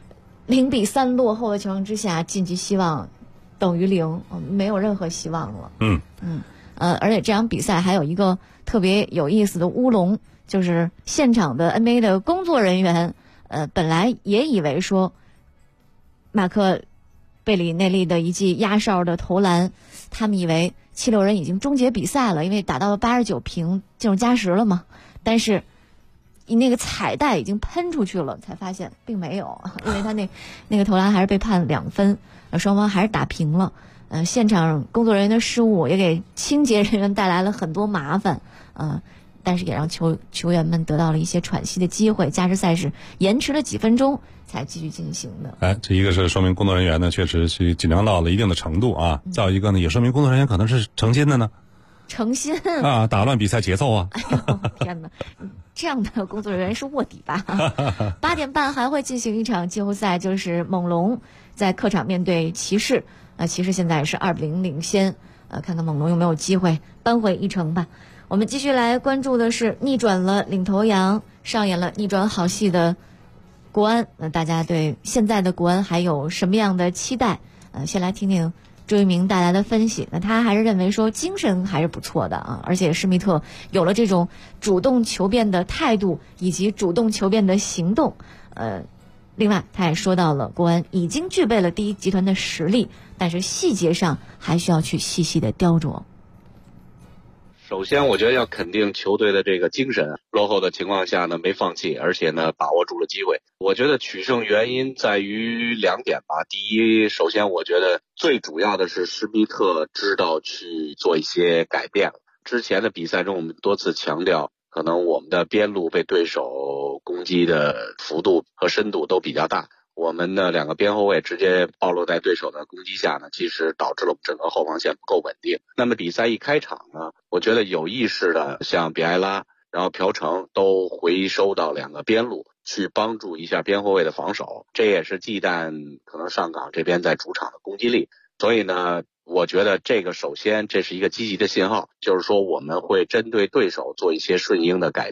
0比3落后的情况之下，晋级希望等于0，没有任何希望了。而且这场比赛还有一个特别有意思的乌龙，就是现场的 NBA 的工作人员，本来也以为说马克贝里内利的一记压哨的投篮，他们以为76人已经终结比赛了，因为打到了89平进入加时了嘛。但是那个彩带已经喷出去了，才发现并没有，因为他那个投篮还是被判2分，双方还是打平了。现场工作人员的失误也给清洁人员带来了很多麻烦，但是也让球员们得到了一些喘息的机会。加时赛事延迟了几分钟才继续进行的。 这一个是说明工作人员呢确实是紧张到了一定的程度啊，再有一个呢也说明工作人员可能是诚心的呢。 诚心啊，打乱比赛节奏啊！ 哎呦天哪，这样的工作人员是卧底吧？8点半还会进行一场季后赛，就是猛龙在客场面对骑士。骑士现在是2比0领先，看看猛龙有没有机会扳回一城吧。我们继续来关注的是逆转了领头羊，上演了逆转好戏的国安。大家对现在的国安还有什么样的期待？先来听听周一鸣带来的分析。他还是认为说精神还是不错的啊，而且施密特有了这种主动求变的态度以及主动求变的行动。另外他也说到了国安已经具备了第一集团的实力，但是细节上还需要去细细的雕琢。 首先我觉得要肯定球队的这个精神，落后的情况下呢没放弃，而且呢把握住了机会。我觉得取胜原因在于2点吧。第一，首先我觉得最主要的是施密特知道去做一些改变了。之前的比赛中我们多次强调，可能我们的边路被对手攻击的幅度和深度都比较大，我们的2个边后卫直接暴露在对手的攻击下呢，其实导致了整个后防线不够稳定。那么比赛一开场呢，我觉得有意识的像比埃拉然后朴成都回收到2个边路去帮助一下边后卫的防守，这也是忌惮可能上港这边在主场的攻击力。所以呢我觉得这个首先这是一个积极的信号，就是说我们会针对对手做一些顺应的改变。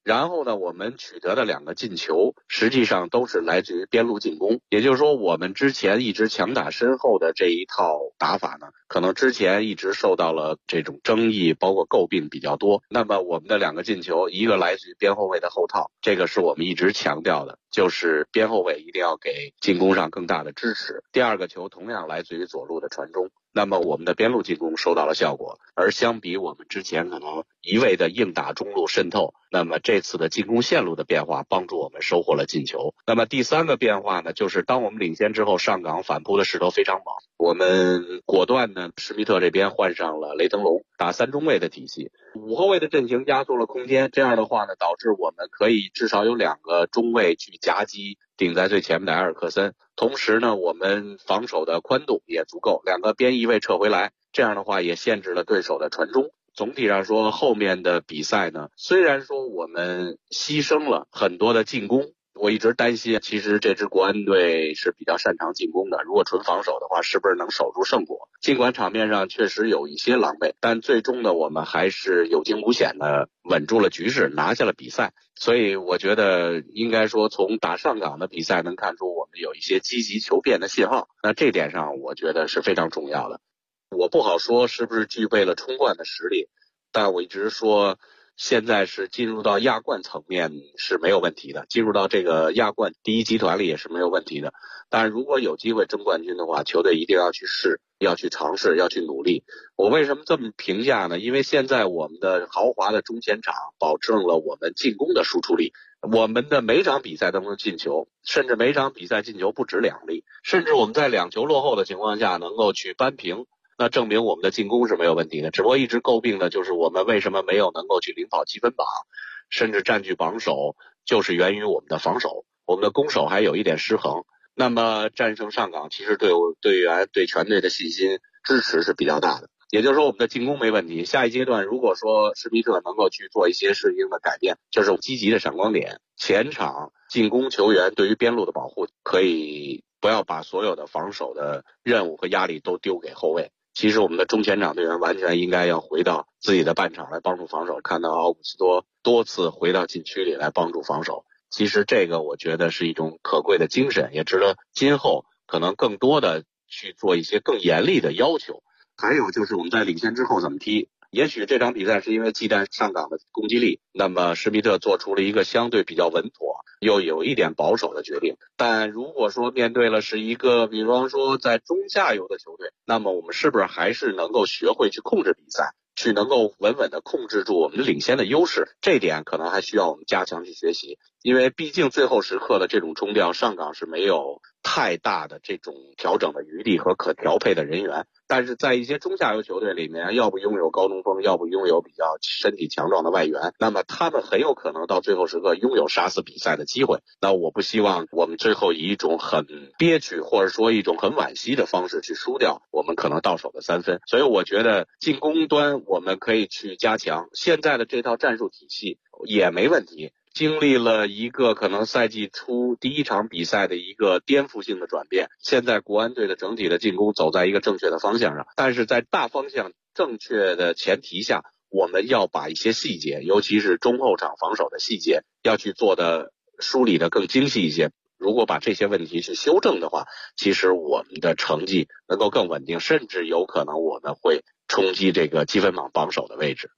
然后呢，我们取得的2个进球实际上都是来自于边路进攻，也就是说我们之前一直强打身后的这一套打法呢，可能之前一直受到了这种争议包括诟病比较多。那么我们的2个进球，一个来自于边后卫的后套，这个是我们一直强调的，就是边后卫一定要给进攻上更大的支持。第2个球同样来自于左路的传中，那么我们的边路进攻收到了效果，而相比我们之前可能一味的硬打中路渗透，那么这次的进攻线路的变化帮助我们收获了进球。那么第3个变化呢，就是当我们领先之后，上港反扑的势头非常猛，我们果断呢，施密特这边换上了雷腾龙，打3中卫的体系，5后卫的阵型压缩了空间，这样的话呢，导致我们可以至少有2个中卫去夹击顶在最前面的埃尔克森，同时呢，我们防守的宽度也足够，2个边翼位撤回来，这样的话也限制了对手的传中。总体上说，后面的比赛呢，虽然说我们牺牲了很多的进攻，我一直担心，其实这支国安队是比较擅长进攻的，如果纯防守的话，是不是能守住胜果？尽管场面上确实有一些狼狈，但最终呢，我们还是有惊无险的稳住了局势，拿下了比赛。所以我觉得应该说，从打上港的比赛能看出我们有一些积极求变的信号，那这点上我觉得是非常重要的。我不好说是不是具备了冲冠的实力，但我一直说现在是进入到亚冠层面是没有问题的，进入到这个亚冠第一集团里也是没有问题的。但如果有机会争冠军的话，球队一定要去试，要去尝试，要去努力。我为什么这么评价呢？因为现在我们的豪华的中前场保证了我们进攻的输出力，我们的每场比赛都能进球，甚至每场比赛进球不止2粒，甚至我们在2球落后的情况下能够去扳平，那证明我们的进攻是没有问题的。只不过一直诟病的就是我们为什么没有能够去领跑积分榜，甚至占据榜首，就是源于我们的防守，我们的攻守还有一点失衡。那么战胜上港其实对队员对全队的信心支持是比较大的，也就是说我们的进攻没问题。下一阶段如果说施密特能够去做一些适应的改变，就是积极的闪光点，前场进攻球员对于边路的保护，可以不要把所有的防守的任务和压力都丢给后卫。其实我们的中前场队员完全应该要回到自己的半场来帮助防守，看到奥古斯多多次回到禁区里来帮助防守，其实这个我觉得是一种可贵的精神，也值得今后可能更多的去做一些更严厉的要求。还有就是我们在领先之后怎么踢，也许这场比赛是因为忌惮上港的攻击力，那么施密特做出了一个相对比较稳妥又有一点保守的决定。但如果说面对了是一个比方说在中下游的球队，那么我们是不是还是能够学会去控制比赛，去能够稳稳地控制住我们领先的优势，这点可能还需要我们加强去学习。因为毕竟最后时刻的这种冲吊，上港是没有太大的这种调整的余地和可调配的人员，但是在一些中下游球队里面，要不拥有高中锋，要不拥有比较身体强壮的外援，那么他们很有可能到最后时刻拥有杀死比赛的机会。那我不希望我们最后以一种很憋屈或者说一种很惋惜的方式去输掉我们可能到手的3分。所以我觉得进攻端我们可以去加强，现在的这套战术体系也没问题，经历了一个可能赛季初第一场比赛的一个颠覆性的转变，现在国安队的整体的进攻走在一个正确的方向上，但是在大方向正确的前提下，我们要把一些细节，尤其是中后场防守的细节，要去做的梳理的更精细一些。如果把这些问题去修正的话，其实我们的成绩能够更稳定，甚至有可能我们会冲击这个积分榜榜首的位置。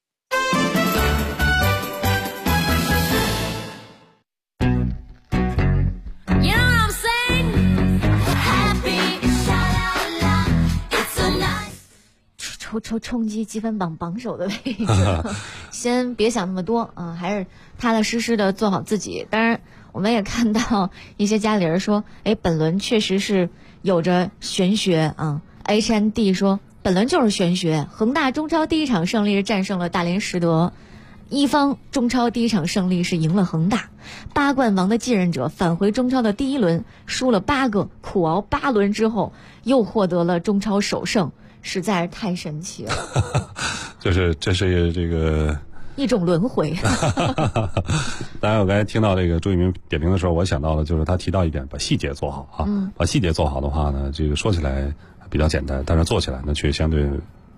冲击积分榜榜首的位置，先别想那么多啊，还是踏踏实实的做好自己。当然，我们也看到一些家里人说，本轮确实是有着玄学啊。HND 说，本轮就是玄学。恒大中超第一场胜利是战胜了大连实德，一方中超第一场胜利是赢了恒大。8冠王的继任者返回中超的第一轮输了8个，苦熬8轮之后又获得了中超首胜。实在是太神奇了， 这是这个一种轮回。 当然，我刚才听到这个朱一鸣点评的时候，我想到了就是他提到一点，把细节做好啊。把细节做好的话呢，这个说起来比较简单，但是做起来呢却相对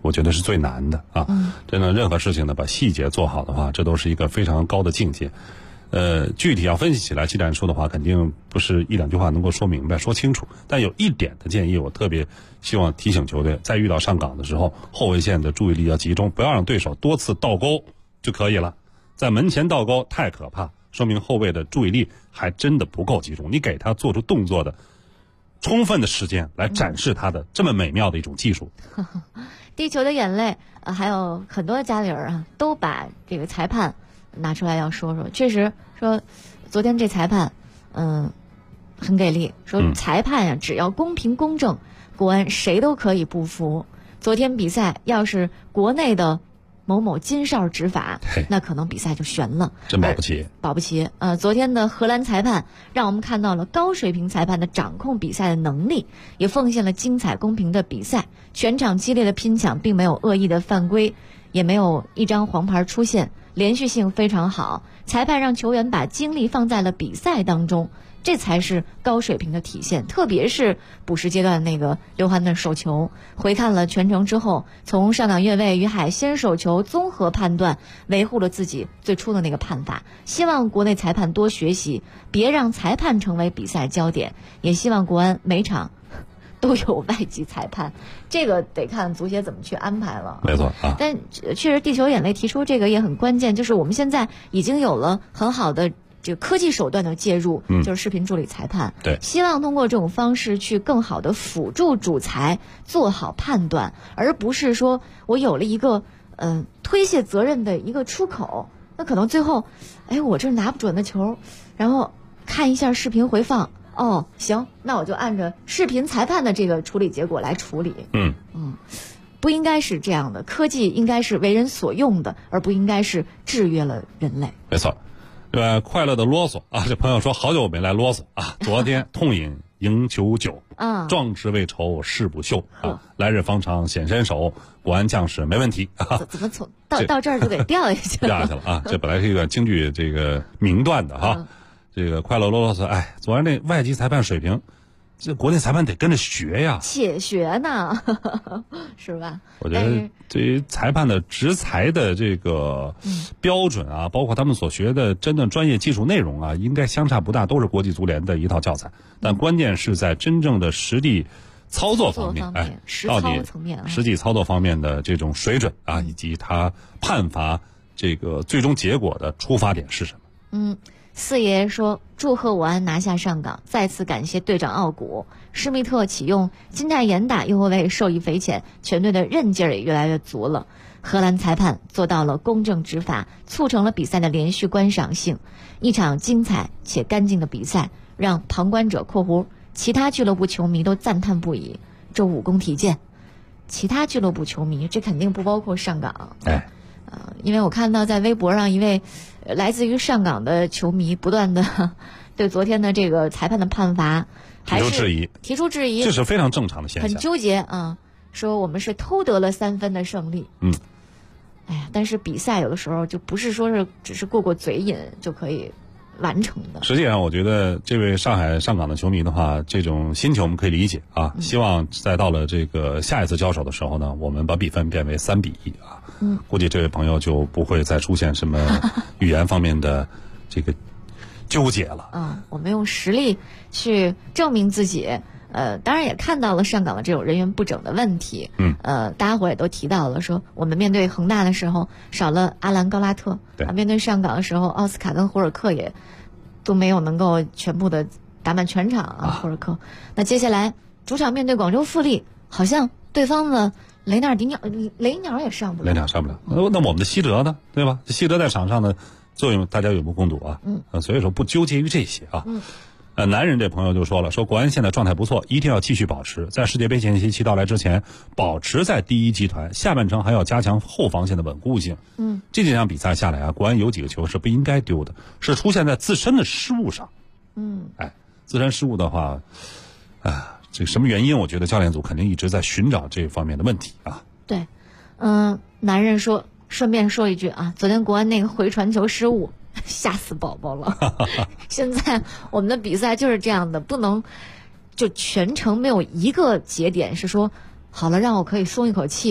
我觉得是最难的啊。真的，任何事情呢，把细节做好的话，这都是一个非常高的境界。具体要分析起来，既然说的话，肯定不是一两句话能够说明白、说清楚。但有一点的建议，我特别希望提醒球队，在遇到上岗的时候，后卫线的注意力要集中，不要让对手多次倒钩就可以了。在门前倒钩太可怕，说明后卫的注意力还真的不够集中。你给他做出动作的充分的时间来展示他的这么美妙的一种技术。 地球的眼泪，还有很多家里人啊，都把这个裁判拿出来要说说。确实说，昨天这裁判，很给力。说裁判呀，只要公平公正，国安谁都可以不服。昨天比赛要是国内的某某金哨执法，那可能比赛就悬了， 真保不齐。 保不齐。昨天的荷兰裁判让我们看到了高水平裁判的掌控比赛的能力，也奉献了精彩公平的比赛。全场激烈的拼抢，并没有恶意的犯规，也没有一张黄牌出现，连续性非常好。裁判让球员把精力放在了比赛当中，这才是高水平的体现。特别是补时阶段那个刘涵的手球，回看了全程之后，从上港越位于海先手球综合判断，维护了自己最初的那个判法。希望国内裁判多学习，别让裁判成为比赛焦点，也希望国安每场都有外籍裁判，这个得看足协怎么去安排了。 没错啊， 但确实地球眼泪提出这个也很关键，就是我们现在已经有了很好的这个科技手段的介入，就是视频助理裁判。 对， 希望通过这种方式去更好的辅助主裁做好判断，而不是说我有了一个推卸责任的一个出口，那可能最后，我这拿不准的球，然后看一下视频回放。哦，行，那我就按着视频裁判的这个处理结果来处理。不应该是这样的，科技应该是为人所用的，而不应该是制约了人类。 没错，快乐的啰嗦啊！这朋友说好久没来啰嗦啊，昨天痛饮赢球酒，壮志未酬誓不休啊！来日方长显身手，国安将士没问题啊！ 怎么从到这儿就给掉下去了？ 掉下去了啊！这本来是一段京剧这个名段的哈。这个快乐啰嗦，昨天那外籍裁判水平，这国内裁判得跟着学呀， 且学呢，是吧？ 我觉得对于裁判的执裁的这个标准啊，包括他们所学的真的专业技术内容啊，应该相差不大，都是国际足联的一套教材。但关键是在真正的实地操作方面，到底实际操作方面的这种水准啊，以及他判罚这个最终结果的出发点是什么？ 四爷说，祝贺武安拿下上港，再次感谢队长奥古。施密特启用金泰妍打右后卫受益匪浅，全队的韧劲儿也越来越足了。荷兰裁判做到了公正执法，促成了比赛的连续观赏性。一场精彩且干净的比赛，让旁观者（其他俱乐部球迷）都赞叹不已。这武功体健，其他俱乐部球迷，这肯定不包括上港。因为我看到在微博上一位来自于上港的球迷不断的对昨天的这个裁判的判罚提出质疑， 这是非常正常的现象， 很纠结啊，说我们是偷得了3分的胜利。但是比赛有的时候就不是说是只是过嘴瘾就可以完成的。 实际上我觉得这位上港的球迷的话，这种心情我们可以理解啊。希望在到了这个下一次交手的时候呢，我们把比分变为3-1啊。估计这位朋友就不会再出现什么语言方面的这个纠结了。 我们用实力去证明自己。当然也看到了上港的这种人员不整的问题。大家伙也都提到了，说我们面对恒大的时候少了阿兰高拉特，面对上港的时候奥斯卡跟胡尔克也都没有能够全部的打满全场啊。胡尔克，那接下来主场面对广州富力，好像对方的雷鸟也上不了。 那我们的西哲呢，对吧？西哲在场上的作用大家有目共睹啊。所以说不纠结于这些啊。男人这朋友就说了，说国安现在状态不错，一定要继续保持，在世界杯前期到来之前保持在第一集团，下半程还要加强后防线的稳固性。这几场比赛下来啊，国安有几个球是不应该丢的，是出现在自身的失误上。自身失误的话，这个什么原因？我觉得教练组肯定一直在寻找这方面的问题啊。 对，男人说，顺便说一句啊，昨天国安那个回传球失误吓死宝宝了。现在我们的比赛就是这样的，不能就全程没有一个节点是说好了让我可以松一口气，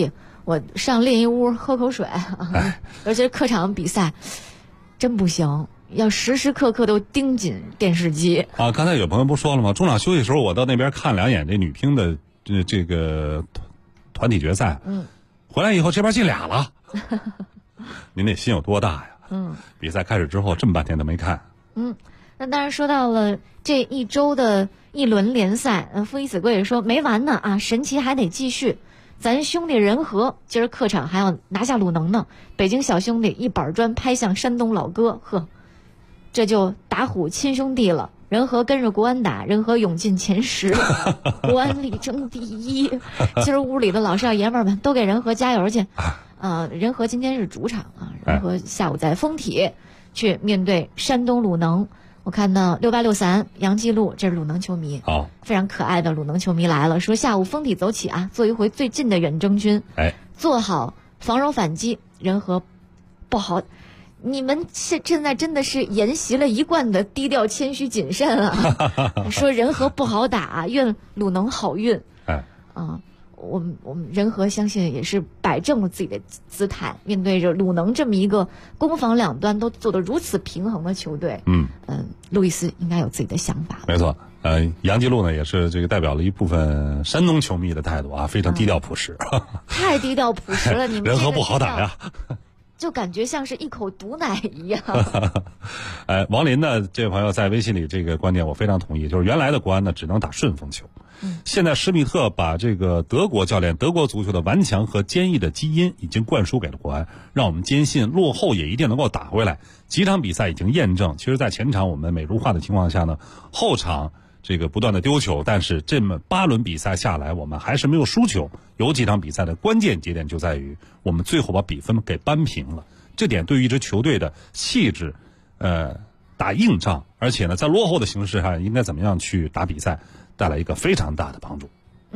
我上另一屋喝口水，尤其是客场比赛，真不行，要时时刻刻都盯紧电视机啊。刚才有朋友不说了吗？中场休息的时候，我到那边看2眼这女乒的这个团体决赛，回来以后这边进俩了，您那心有多大呀？比赛开始之后这么半天都没看。 那当然说到了这一周的一轮联赛，傅一子贵也说没完呢啊，神奇还得继续。咱兄弟人和今儿客场还要拿下鲁能呢，北京小兄弟一板砖拍向山东老哥，呵，这就打虎亲兄弟了。人和跟着国安打，人和涌进前10，国安力争第1。今儿屋里的老少爷们们都给人和加油去。人和今天是主场啊，人和下午在丰体去面对山东鲁能。我看到6863杨继路，这是鲁能球迷，非常可爱的鲁能球迷来了，说下午丰体走起啊，做一回最近的远征军，做好防守反击。人和不好，你们现在真的是沿袭了一贯的低调、谦虚、谨慎啊！说人和不好打，愿鲁能好运。我们人和相信也是摆正了自己的姿态，面对着鲁能这么一个攻防两端都做得如此平衡的球队。路易斯应该有自己的想法。 没错，杨继路呢也是这个代表了一部分山东球迷的态度啊，非常低调朴实。 太低调朴实了，你们人和不好打呀。 就感觉像是一口毒奶一样。 王林呢，这位朋友在微信里这个观点我非常同意，就是原来的国安呢只能打顺风球，现在施密特把这个德国教练德国足球的顽强和坚毅的基因已经灌输给了国安，让我们坚信落后也一定能够打回来。几场比赛已经验证，其实在前场我们美如画的情况下呢，后场这个不断的丢球，但是这么8轮比赛下来，我们还是没有输球。有几场比赛的关键节点就在于我们最后把比分给扳平了，这点对于一支球队的气质，打硬仗，而且呢在落后的形势下应该怎么样去打比赛，带来一个非常大的帮助。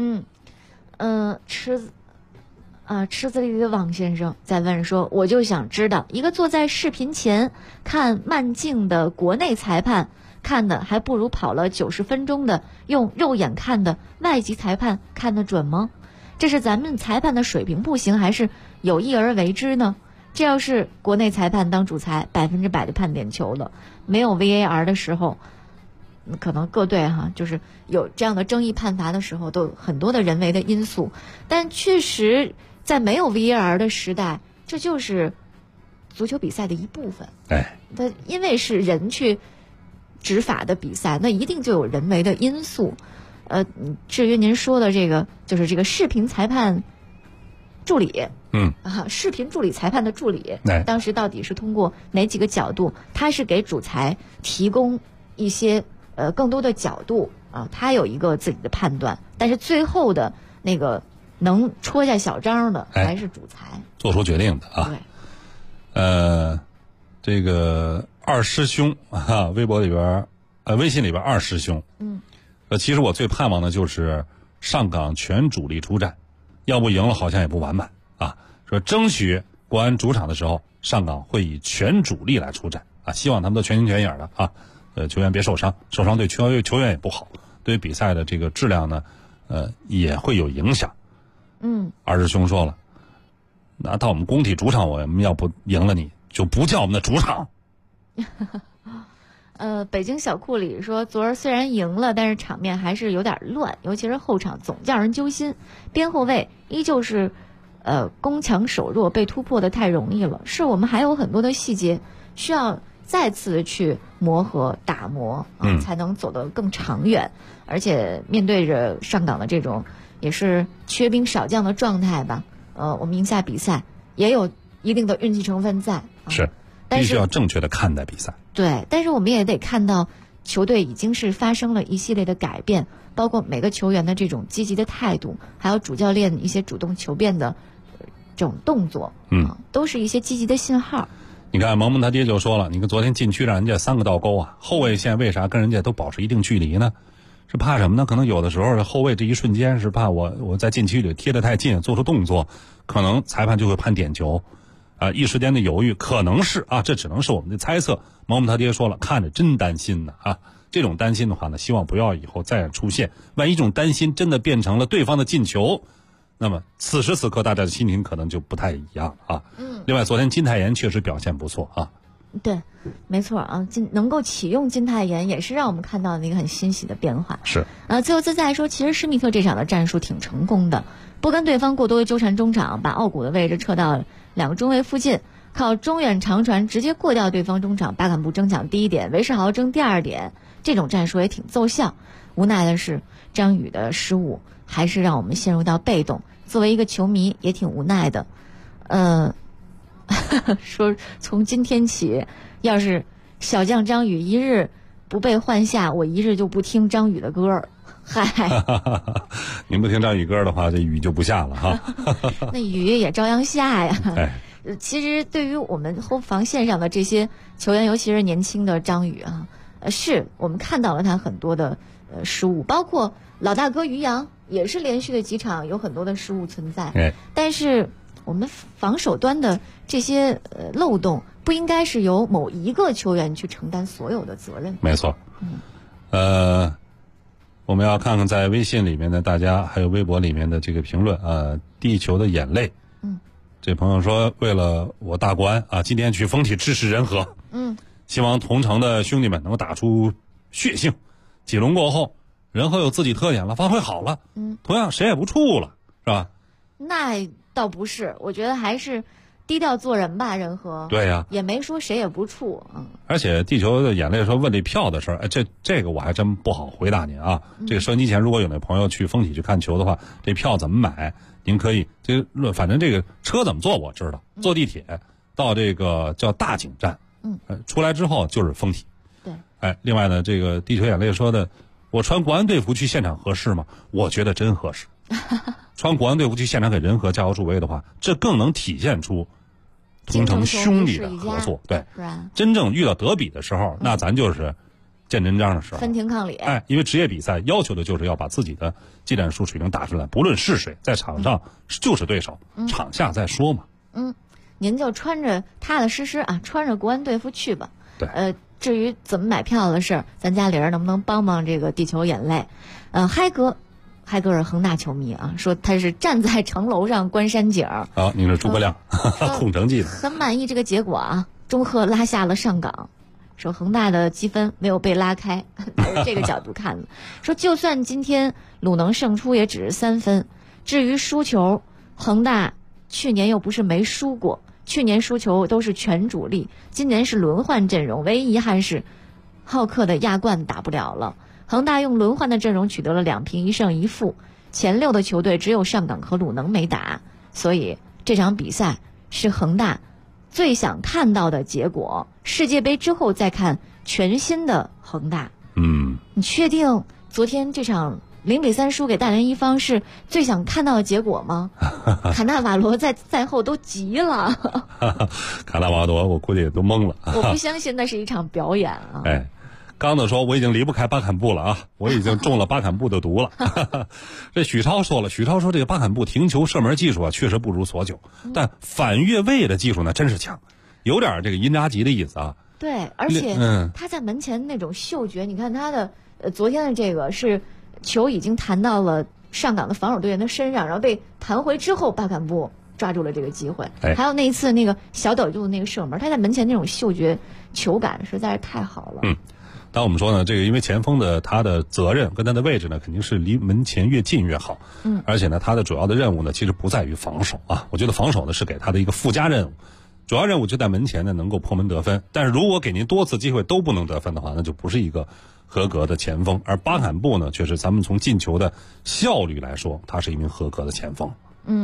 池子里的王先生在问说，我就想知道，一个坐在视频前看慢镜的国内裁判看的还不如跑了90分钟的用肉眼看的外籍裁判看得准吗？这是咱们裁判的水平不行，还是有意而为之呢？这要是国内裁判当主裁，100%的判点球了，没有 VAR 的时候，可能各队就是有这样的争议判罚的时候，都有很多的人为的因素。但确实在没有 VAR 的时代，这就是足球比赛的一部分。它因为是人去执法的比赛，那一定就有人为的因素。至于您说的这个，就是这个视频裁判助理，视频助理裁判的助理，当时到底是通过哪几个角度？他是给主裁提供一些更多的角度啊，他有一个自己的判断，但是最后的那个能戳下小章的还是主裁做出决定的啊。 对， 这个二师兄微博里边微信里边二师兄，其实我最盼望的就是上港全主力出战，要不赢了好像也不完满啊。说争取国安主场的时候，上港会以全主力来出战啊，希望他们都全心全意的啊，球员别受伤，受伤对球员也不好，对比赛的这个质量呢，也会有影响。二师兄说了，那到我们工体主场，我们要不赢了你就不叫我们的主场。 北京小库里说，昨儿虽然赢了，但是场面还是有点乱，尤其是后场总叫人揪心，边后卫依旧是攻强守弱，被突破的太容易了。是我们还有很多的细节需要再次去磨合打磨才能走得更长远。而且面对着上港的这种也是缺兵少将的状态吧，我们赢下比赛也有一定的运气成分在， 是必须要正确的看待比赛。 对，但是我们也得看到球队已经是发生了一系列的改变，包括每个球员的这种积极的态度，还有主教练一些主动求变的这种动作，都是一些积极的信号。 你看蒙蒙他爹就说了，你看昨天禁区让人家3个倒钩啊，后卫线为啥跟人家都保持一定距离呢？是怕什么呢？可能有的时候后卫这一瞬间是怕我在禁区里贴得太近，做出动作，可能裁判就会判点球。一时间的犹豫，可能是这只能是我们的猜测。蒙蒙他爹说了，看着真担心呢这种担心的话呢，希望不要以后再出现。万一这种担心真的变成了对方的进球， 那么此时此刻大家的心情可能就不太一样啊。另外，昨天金泰妍确实表现不错啊。 对，没错啊，能够启用金泰妍也是让我们看到了一个很欣喜的变化。 是。 最后自在说，其实施密特这场的战术挺成功的，不跟对方过多的纠缠中场，把奥古的位置撤到2个中卫附近，靠中远长传直接过掉对方中场，巴坎布争抢第一点，韦世豪争第二点，这种战术也挺奏效。无奈的是，张宇的失误还是让我们陷入到被动。作为一个球迷，也挺无奈的。说从今天起，要是小将张宇一日不被换下，我一日就不听张宇的歌。嗨， 您不听张宇歌的话，这雨就不下了哈。 那雨也照样下呀。 哎， 其实对于我们后防线上的这些球员，尤其是年轻的张宇啊，是我们看到了他很多的失误，包括老大哥于洋也是连续的几场有很多的失误存在。 哎， 但是我们防守端的这些漏洞，不应该是由某一个球员去承担所有的责任。 没错。我们要看看在微信里面的大家，还有微博里面的这个评论啊，地球的眼泪。这朋友说，为了我大国安啊，今天去丰体支持仁和。希望同城的兄弟们能够打出血性。几轮过后，仁和有自己特点了，发挥好了。同样谁也不怵了，是吧？ 那倒不是，我觉得还是低调做人吧，仁和。 对呀， 也没说谁也不怵。 而且地球的眼泪说问这票的事儿，这个我还真不好回答您啊。这个收音机前如果有那朋友去丰体去看球的话，这票怎么买？您可以反正这个车怎么坐我知道，坐地铁到这个叫大井站，出来之后就是丰体。 对。 另外呢，这个地球眼泪说的，我穿国安队服去现场合适吗？我觉得真合适。穿国安队服去现场给仁和加油助威的话，这更能体现出同城兄弟的合作。对，真正遇到德比的时候，那咱就是见真章的时候， 分庭抗礼。 因为职业比赛要求的就是要把自己的技战术水平打出来，不论是谁，在场上就是对手，场下再说嘛。 您就穿着踏踏实实啊，穿着国安队服去吧。 对。 至于怎么买票的事儿，咱家里人能不能帮帮这个地球眼泪？嗨哥是恒大球迷啊，说他是站在城楼上观山景。 好，您是诸葛亮空城计的。 很满意这个结果啊，中赫拉下了上港，说恒大的积分没有被拉开，他是这个角度看的。说就算今天鲁能胜出，也只是3分。至于输球，恒大去年又不是没输过，去年输球都是全主力，今年是轮换阵容，唯一遗憾是浩克的亚冠打不了了。恒大用轮换的阵容取得了2平1胜1负，前6的球队只有上港和鲁能没打，所以这场比赛是恒大最想看到的结果。世界杯之后再看全新的恒大。你确定昨天这场0-3输给大连一方是最想看到的结果吗？卡纳瓦罗在赛后都急了。 卡纳瓦罗我估计也都懵了。 我不相信那是一场表演啊。 刚子说我已经离不开巴坎布了啊，我已经中了巴坎布的毒了。这许超说了，许超说这个巴坎布停球射门技术啊确实不如所久，但反越位的技术呢真是强，有点这个因扎吉的意思啊。 对，而且他在门前那种嗅觉，你看他的昨天的这个是球已经弹到了上港的防守队员的身上，然后被弹回之后，巴坎布抓住了这个机会。还有那一次那个小抖度的那个射门，他在门前那种嗅觉球感实在是太好了。 但我们说呢，这个因为前锋的他的责任跟他的位置呢，肯定是离门前越近越好。而且呢，他的主要的任务呢，其实不在于防守啊。我觉得防守呢是给他的一个附加任务，主要任务就在门前呢能够破门得分。但是如果给您多次机会都不能得分的话，那就不是一个合格的前锋。而巴坎布呢，确实咱们从进球的效率来说，他是一名合格的前锋。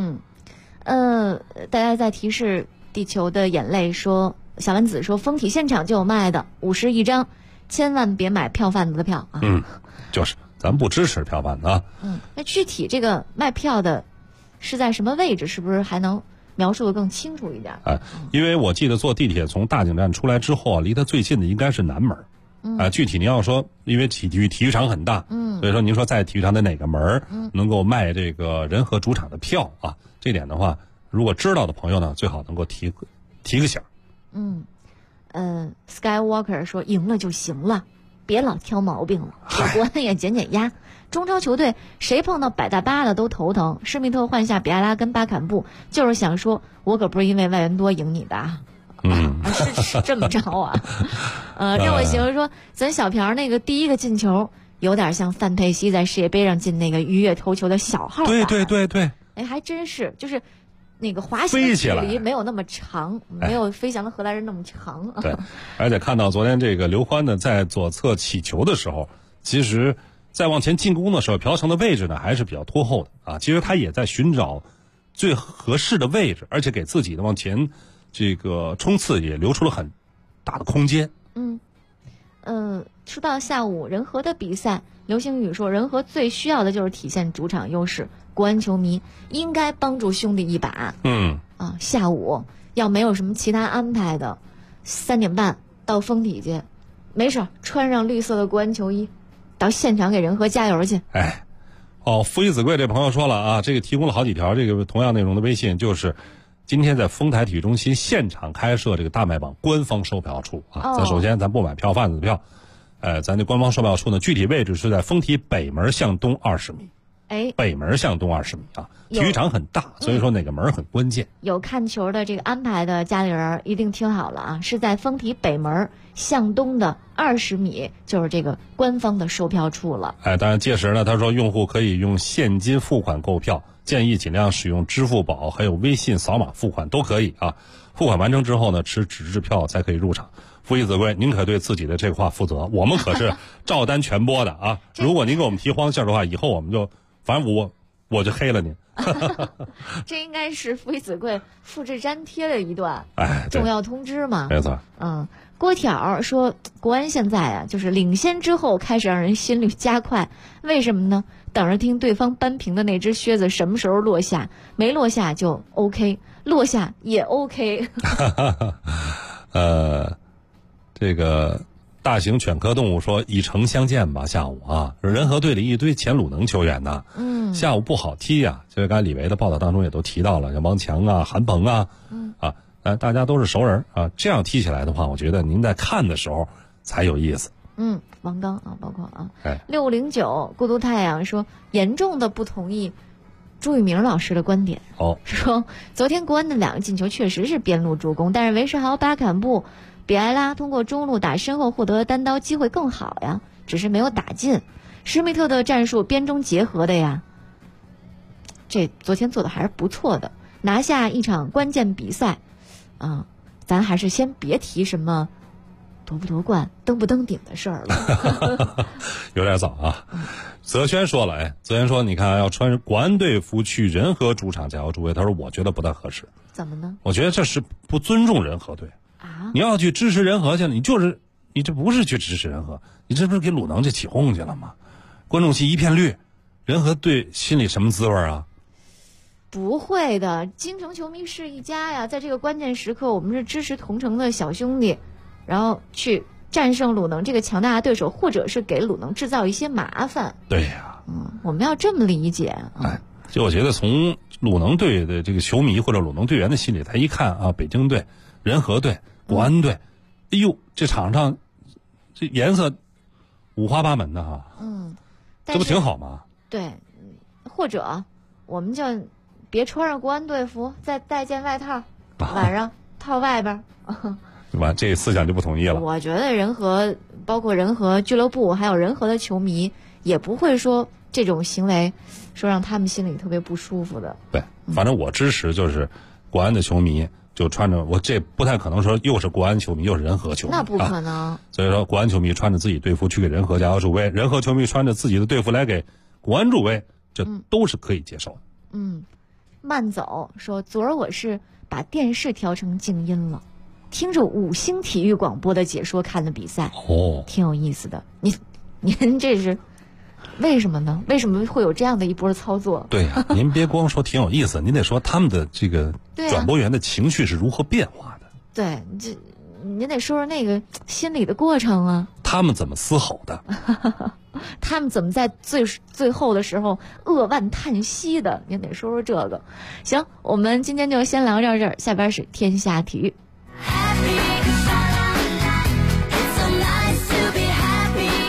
大家在提示地球的眼泪说，小丸子说丰体现场就有卖的，50一张。千万别买票贩子的票啊！ 就是咱不支持票贩子啊。 那具体这个卖票的是在什么位置？是不是还能描述的更清楚一点？ 因为我记得坐地铁从大井站出来之后啊，离它最近的应该是南门。具体您要说，因为体育场很大，所以说您说在体育场的哪个门能够卖这个仁和主场的票啊？这点的话，如果知道的朋友呢，最好能够提个醒。 Skywalker 说赢了就行了。 别老挑毛病了，国安也减压。中超球队谁碰到百大巴的都头疼。施密特换下比埃拉跟巴坎布，就是想说，我可不是因为外援多赢你的啊。是这么着啊。让我形容说，咱小朴那个第一个进球，有点像范佩西在世界杯上进那个鱼跃头球的小号。 对。 哎，还真是，就是那个滑行的距离没有那么长，没有飞翔的荷兰人那么长。 对，而且看到昨天这个刘欢呢，在左侧起球的时候，其实在往前进攻的时候，朴成的位置呢还是比较拖后的啊。其实他也在寻找最合适的位置，而且给自己的往前这个冲刺也留出了很大的空间。 说到下午仁和的比赛，刘星宇说，仁和最需要的就是体现主场优势，国安球迷应该帮助兄弟一把。下午要没有什么其他安排的，3点半到丰体去，没事，穿上绿色的国安球衣，到现场给仁和加油去。 夫一子贵这朋友说了啊，这个提供了好几条这个同样内容的微信，就是今天在丰台体育中心现场开设这个大麦榜官方售票处啊。咱首先咱不买票贩子的票，咱这官方售票处呢，具体位置是在丰体北门向东20米。北门向东20米啊，体育场很大，所以说哪个门很关键。 有看球的这个安排的家里人一定听好了啊，是在丰体北门向东的20米，就是这个官方的售票处了。 当然届时呢，他说用户可以用现金付款购票，建议尽量使用支付宝还有微信扫码付款都可以啊。付款完成之后呢，持纸质票才可以入场。夫一子贵，您可对自己的这话负责，我们可是照单全播的啊。如果您给我们提黄线的话，以后我们就反正我就黑了您。 这应该是夫一子贵复制粘贴的一段重要通知嘛。 没错。 郭挑说，国安现在啊，就是领先之后开始让人心率加快，为什么呢？等着听对方扳平的那只靴子什么时候落下，没落下就 OK， 落下也 OK。 这个大型犬科动物说，以诚相见吧。下午啊，仁和队里一堆前鲁能球员呢，下午不好踢啊。就是刚才李维的报道当中也都提到了，像王强啊、韩鹏啊，大家都是熟人啊。这样踢起来的话，我觉得您在看的时候才有意思。 王刚啊，包括609孤独太阳说，严重的不同意朱宇明老师的观点。说昨天国安的2个进球确实是边路助攻，但是韦世豪、巴坎布、比埃拉通过中路打身后获得的单刀机会更好呀，只是没有打进。施密特的战术边中结合的呀，这昨天做的还是不错的，拿下一场关键比赛咱还是先别提什么夺不夺冠、登不登顶的事儿了。 有点早啊。泽轩说了，泽轩说，你看要穿国安队服去仁和主场加油助威，他说我觉得不太合适。 怎么呢？ 我觉得这是不尊重仁和队啊！你要去支持仁和去了，你这不是去支持仁和，你这不是给鲁能这起哄去了吗？观众席一片绿，仁和队心里什么滋味啊？ 不会的，京城球迷是一家呀，在这个关键时刻，我们是支持同城的小兄弟，然后去战胜鲁能这个强大的对手，或者是给鲁能制造一些麻烦。 对呀， 我们要这么理解。 就我觉得从鲁能队的这个球迷或者鲁能队员的心里，他一看啊，北京队、仁和队、国安队，哎呦，这场上这颜色五花八门的哈，这不挺好吗？ 对，或者我们就别穿上国安队服，再带件外套，晚上套外边。 完，这思想就不统一了。 我觉得仁和，包括仁和俱乐部，还有仁和的球迷，也不会说这种行为，说让他们心里特别不舒服的。 对，反正我支持就是国安的球迷就穿着，我这不太可能说又是国安球迷又是仁和球迷， 那不可能。 所以说国安球迷穿着自己队服去给仁和加油助威，仁和球迷穿着自己的队服来给国安助威，这都是可以接受的。 慢走说，昨儿我是把电视调成静音了，听着5星体育广播的解说看的比赛，挺有意思的。您这是为什么呢？为什么会有这样的一波操作？ 对呀，您别光说挺有意思，您得说他们的这个转播员的情绪是如何变化的。 对，您得说说那个心理的过程啊。 他们怎么嘶吼的？ 他们怎么在最后的时候扼腕叹息的？您得说说这个。行，我们今天就先聊到这儿，下边是天下体育。Happy, it's so nice to be happy.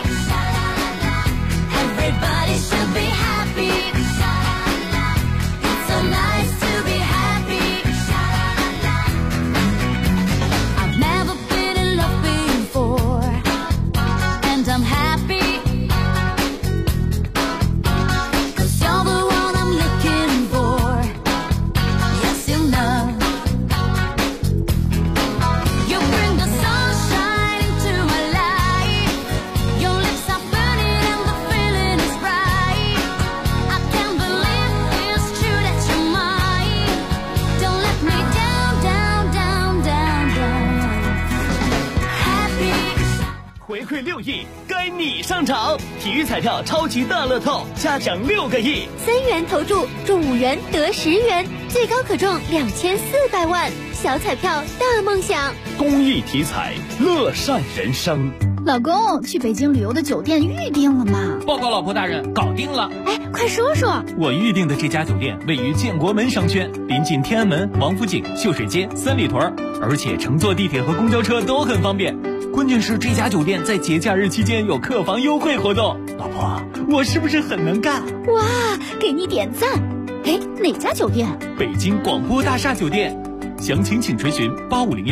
回馈6亿，该你上场！体育彩票超级大乐透，嘉奖6个亿 ，3元投注中5元得10元，最高可中2400万。小彩票大梦想， 公益体彩，乐善人生。 老公，去北京旅游的酒店预定了吗？ 报告老婆大人，搞定了。 哎，快说说。 我预定的这家酒店位于建国门商圈，临近天安门、王府井、秀水街、三里屯，而且乘坐地铁和公交车都很方便。关键是这家酒店在节假日期间有客房优惠活动。老婆，我是不是很能干？ 哇，给你点赞。哎，哪家酒店？ 北京广播大厦酒店，详情请垂询8501。